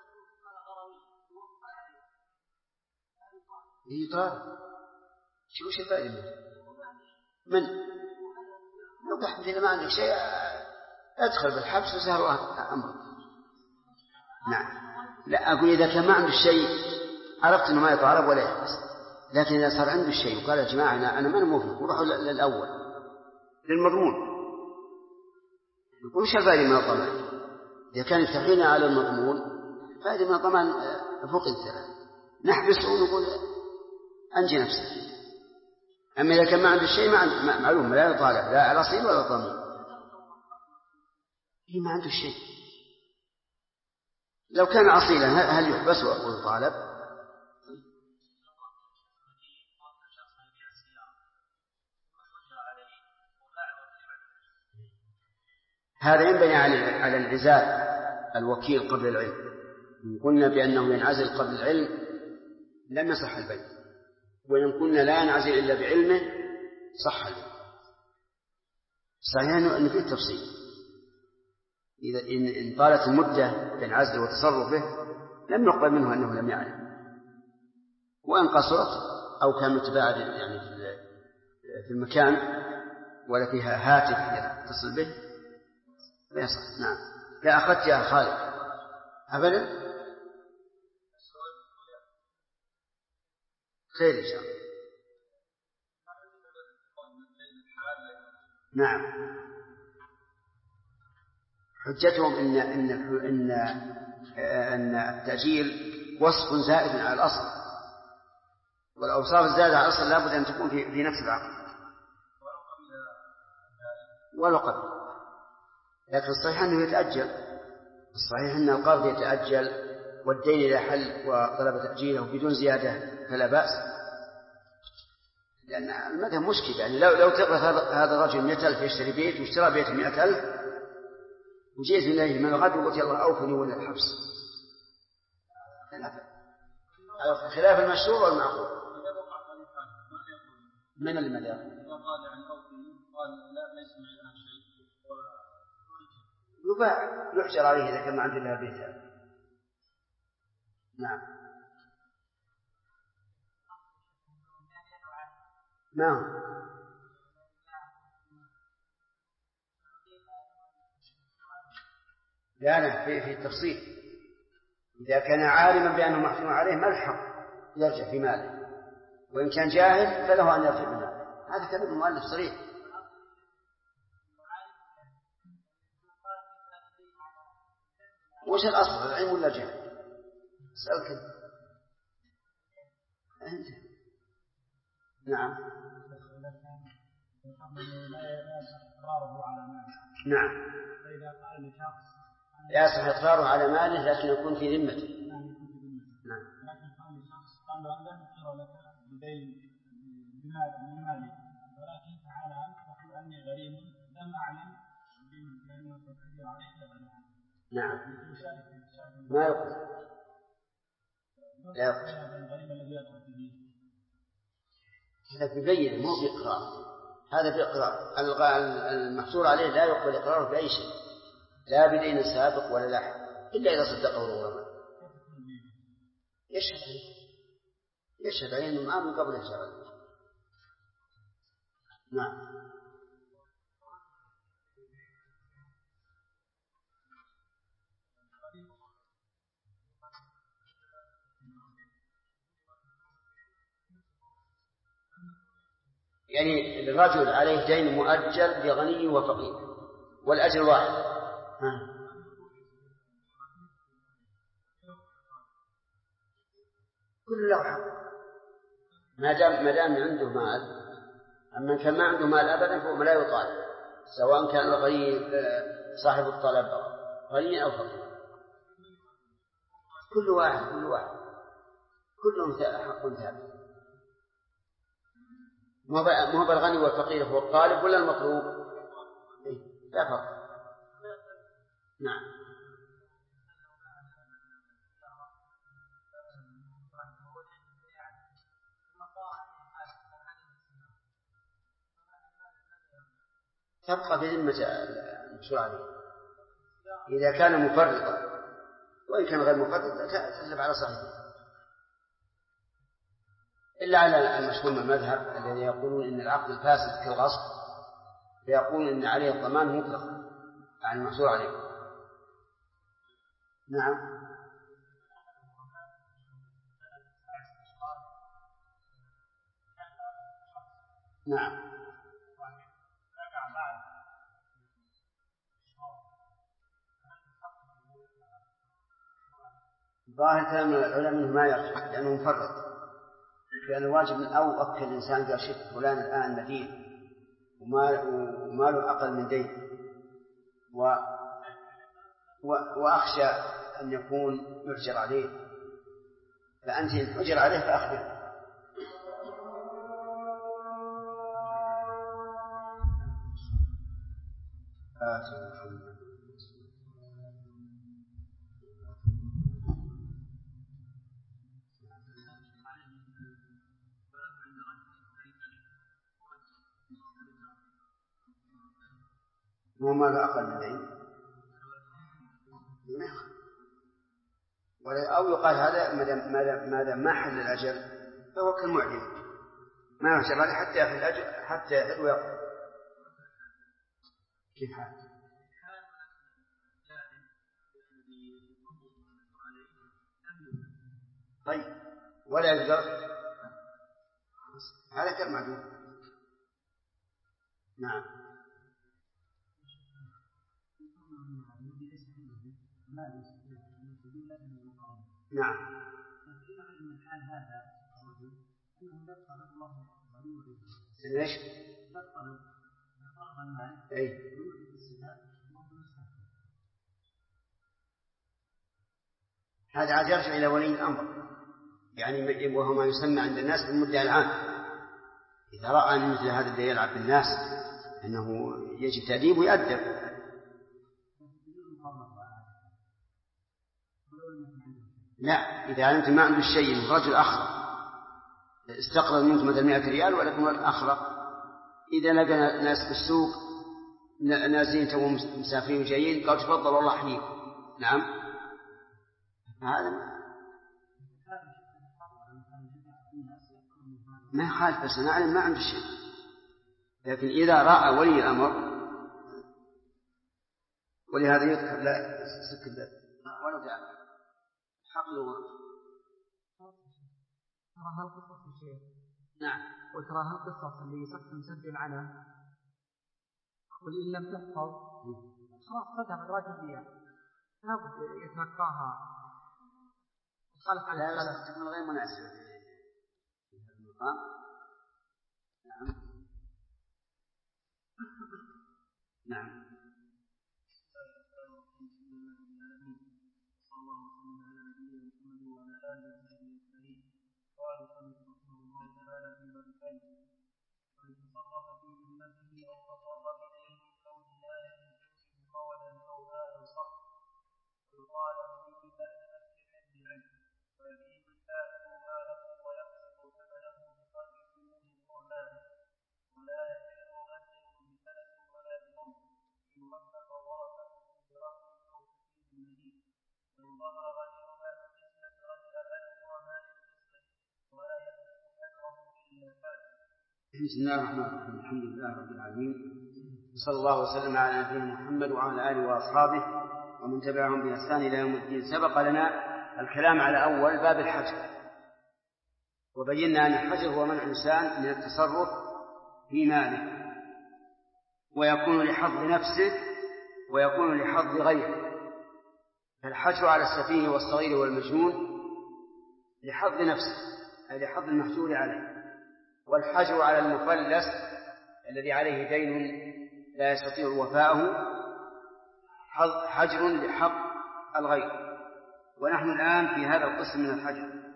يطالب شو الفائدة من نقح إذا ما عندك شيء ادخل بالحبس وسهر أمرك. نعم. لا أقول إذا كان ما عنده شيء عرفت أنه ما يطالب ولا يحبس، لكن إذا صار عنده شيء وقال يا جماعة أنا ما موافق وروحوا للأول للمضمون، يقول وش الفائدة من الضمان؟ إذا كان يفتحين على المضمون فائدة من الضمان فقد نحبسه ونقول أنجي نفسك. أما إذا كان ما عنده شيء معلوم لا يطالب لا على أصيل ولا ضمين، ما عنده شيء. لو كان أصيلا هل يحبس ويطالب؟ هذا ينبني على انعزال الوكيل قبل العلم. إن قلنا بأنه ينعزل قبل العلم لم يصح البيع، وإن قلنا لا ينعزل إلا بعلمه صح البيع. صحيح أنه فيه تفصيل، إذا إن طالت المدة بين عزله وتصرفه لم يقبل منه أنه لم يعلم، وإن قصرت أو كان متباعد يعني في المكان ولا فيها هاتف يتصل به لا يصح. نعم. لا أخذت يا خالد أبدا خير إن شاء الله. نعم. حجتهم إن التأجيل وصف زائد على الأصل، والأوصاف الزائدة على الأصل لابد أن تكون في نفس العقد ولو قبل. لكن الصحيح أنه يتأجل، الصحيح أن القرض يتأجل والدين إذا حل وطلب تأجيله بدون زيادة فلا بأس، لأن المذهب مشكل. يعني لو تقرأ هذا الرجل 100,000 يشتري بيت واشترى بيت 100,000 وجيت إليه من الغد وقلت يلا أوفني ولا الحبس، خلاف المشروع والمعقول. من المذاهب يباع يحجر عليه إذا كان ما عنده إلا بيت. نعم. نعم. لا في التفصيل. إذا كان عالما بأنه محكوم عليه ما الحق يرجع في ماله، وإن كان جاهل فله أن يرجع في ماله. هذا كلام المؤلف صريح. وش الأصل العلم ولا جهل؟ اسألك أنت. نعم. نعم. لا يصح إقراره على ماله لكن يكون في ذمته. نعم. لكن قال لشخص قال له أن أذكر لك بدين بمالي، ولكن تعالى أقول أني غريم لم أعلم بأنه تقدر عليه غريم. نعم. ما يقول لا يقول هذا بيبين مو بإقرار، هذا بإقرار. المحصور عليه لا يقبل إقراره بأي شيء، لا بدين سابق ولا لاحق إلا إذا صدقه العلماء. يشهد عليه أنه من قبل الشرع. نعم. يعني الرجل عليه دين مؤجل لغني وفقير والأجر واحد. كل له حق ما دام عنده مال. أما كان ما عنده مال أبدا فهو لا يطالب، سواء كان الغني صاحب الطلب غني أو فقير. كل واحد كلهم حق ثابت. مو بالغني والفقير هو الطالب ولا المطلوب؟ لا فرق. نعم. تبقى في ذمة المشروع عليه. إذا كان مفرطا، وإن كان غير مفرط تسلب على صاحبه، إلا على المشهور من المذهب الذي يقولون إن العقد الفاسد كالغصب، فيقولون إن عليه الضمان مطلقا عن المحصور عليه. نعم. نعم. ظاهر كلام العلماء منه ما يرجع لأنه مفرط، لأن الواجب من أو أكل الإنسان قال شفت فلان الآن مدين وماله أقل من دين وأخشى أن يكون يحجر عليه، فأنت إن حجر عليه فأخبره. وما له أقل من دين أو يقال هذا ما دام ما حل الأجل فهو كالمعدم ما يحجر عليه حتى يحل الأجل حتى يحل ويقضي. كيف حال؟ طيب ولا يقدر هذا كالمعدوم. نعم. نعم. ليش؟ أي. هذا عاد يرجع إلى ولي الأمر، يعني وهو ما يسمى عند الناس بالمدعي العام. إذا رأى أن مثل هذا الذي يلعب بالناس أنه يجب تأديبه يؤدب. لا، إذا علمت ما عنده الشيء الرجل أخرق استقرض منك مثل 100 ريال ولكن الأخرق إذا لقى ناس في السوق نازلين توهم مسافرين وجايين قال تفضل والله أحييكم. نعم. هذا ما يخالف، بس أنا أعلم ما عنده شيء. لكن إذا رأى ولي الأمر ولهذا يذكر لا سكت ولا تعالى حقل الورد. ترى هالقصص يا شيخ. نعم. وترى هالقصص اللي صرت مسجل عنها وإن لم تحفظ خلاص فتح الراجل فيها لابد يتلقاها خلف على السلف. تكون غير مناسبة في هذا المقام. نعم. نعم. قال سمعت رسول الله تعالى في باب الحج ومن تصرف في ذمته او تصرف اليه من كون لا يجوز قولا او مالا صح ويطالب به بعد نفس الحج عنه ويبيع الكافر ماله ويقسم ثمنه بقدر سنون قرنانه ولا يحل غنم بسنه ولا بموت ان وفق ورثته برحم او سكين مدين وان ظهر غنمها فالقسمه رجل عنه ولا يملك حجره الا فاتح. بسم الله الرحمن الرحيم. الحمد لله رب العالمين، وصلى الله وسلم على نبينا محمد وعلى آله وأصحابه ومن تبعهم بإحسان إلى يوم الدين. سبق لنا الكلام على أول باب الحجر، وبينا أن الحجر هو منع الإنسان من التصرف في ماله، ويكون لحظ نفسه ويكون لحظ غيره. فالحجر على السفيه والصغير والمجنون لحظ نفسه أي لحظ المحجور عليه، والحجر على المفلس الذي عليه دين لا يستطيع وفاءه حجر لحق الغير. ونحن الآن في هذا القسم من الحجر.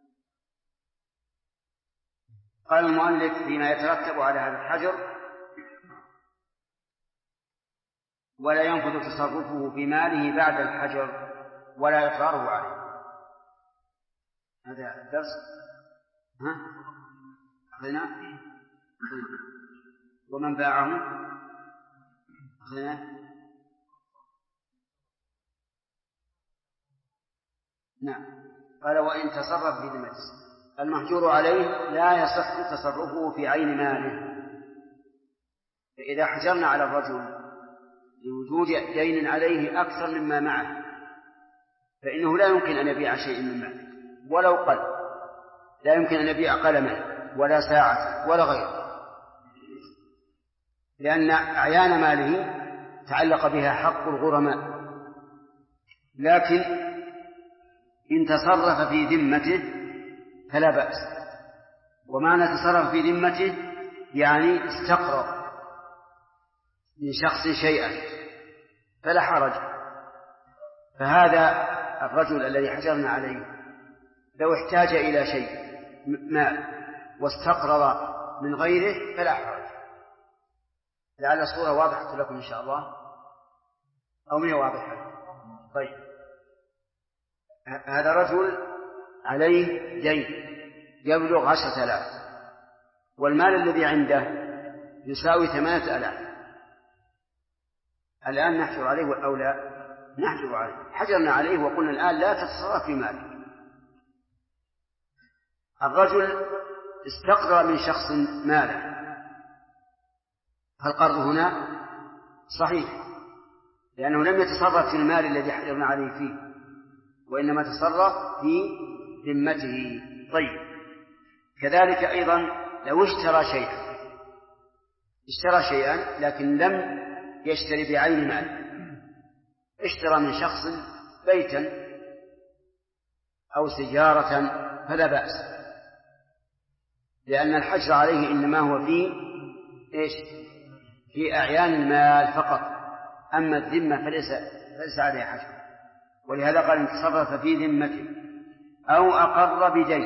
قال المؤلف فيما يترتب على هذا الحجر: ولا ينفذ تصرفه في ماله بعد الحجر ولا إقراره عليه. هذا الدرس أخذنا. ومن باعه أخذنا. نعم. قال وإن تصرف في ذمته. المحجور عليه لا يصح تصرفه في عين ماله. فإذا حجرنا على الرجل لوجود دين عليه أكثر مما معه فإنه لا يمكن أن يبيع شيء من ماله ولو قل، لا يمكن أن يبيع قلما ولا ساعة ولا غيره، لأن أعيان ماله تعلق بها حق الغرماء. لكن إن تصرف في ذمته فلا بأس. ومعنى تصرف في ذمته يعني استقرض من شخص شيئا فلا حرج. فهذا الرجل الذي حجرنا عليه لو احتاج إلى شيء مال واستقرض من غيره فلا حرج. لعل الصورة واضحة لكم إن شاء الله أو من واضحة. طيب، هذا رجل عليه دين يبلغ 10,000 والمال الذي عنده يساوي 8,000. الآن نحجر عليه أو لا نحجر عليه؟ حجرنا عليه وقلنا الآن لا تتصرف في ماله. الرجل استقرض من شخص ماله، فالقرض هنا صحيح لأنه لم يتصرف في المال الذي حجرنا عليه فيه وإنما تصرف في ذمته. طيب، كذلك أيضا لو اشترى شيئا لكن لم يشتري بعين مال، اشترى من شخص بيتا أو سيارة فلا بأس، لأن الحجر عليه إنما هو في أعيان المال فقط، أما الذمة فليس عليها حجر. ولهذا قال إن تصرف في ذمته أو أقر بدين.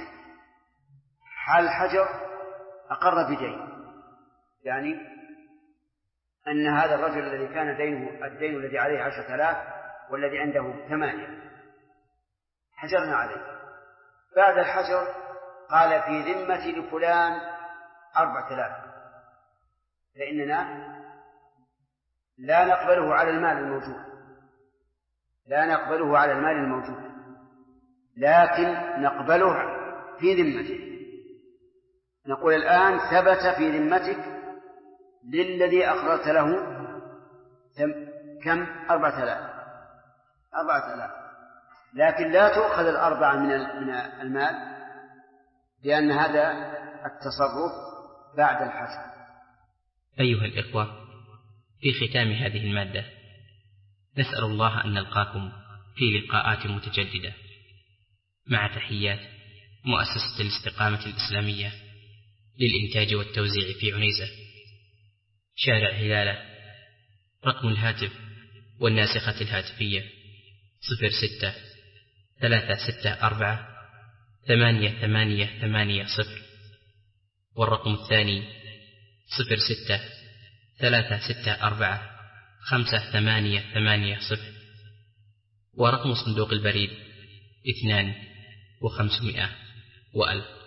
حال الحجر أقر بدين، يعني أن هذا الرجل الذي كان الدين الذي عليه 10,000 والذي عنده 8 حجرنا عليه. بعد الحجر قال في ذمة لفلان 4,000، فإننا لا نقبله على المال الموجود، لكن نقبله في ذمته. نقول الآن ثبت في ذمتك للذي أقررت له كم 4,000، لكن لا تؤخذ 4 من المال، لأن هذا التصرف بعد الحجر. أيها الإخوة، في ختام هذه المادة نسأل الله أن نلقاكم في لقاءات متجددة، مع تحيات مؤسسة الاستقامة الإسلامية للإنتاج والتوزيع في عنيزة، شارع هلالة. رقم الهاتف والناسخة الهاتفية 06-364-8880، والرقم الثاني 06-364-5880، ورقم صندوق البريد 2500 و1000.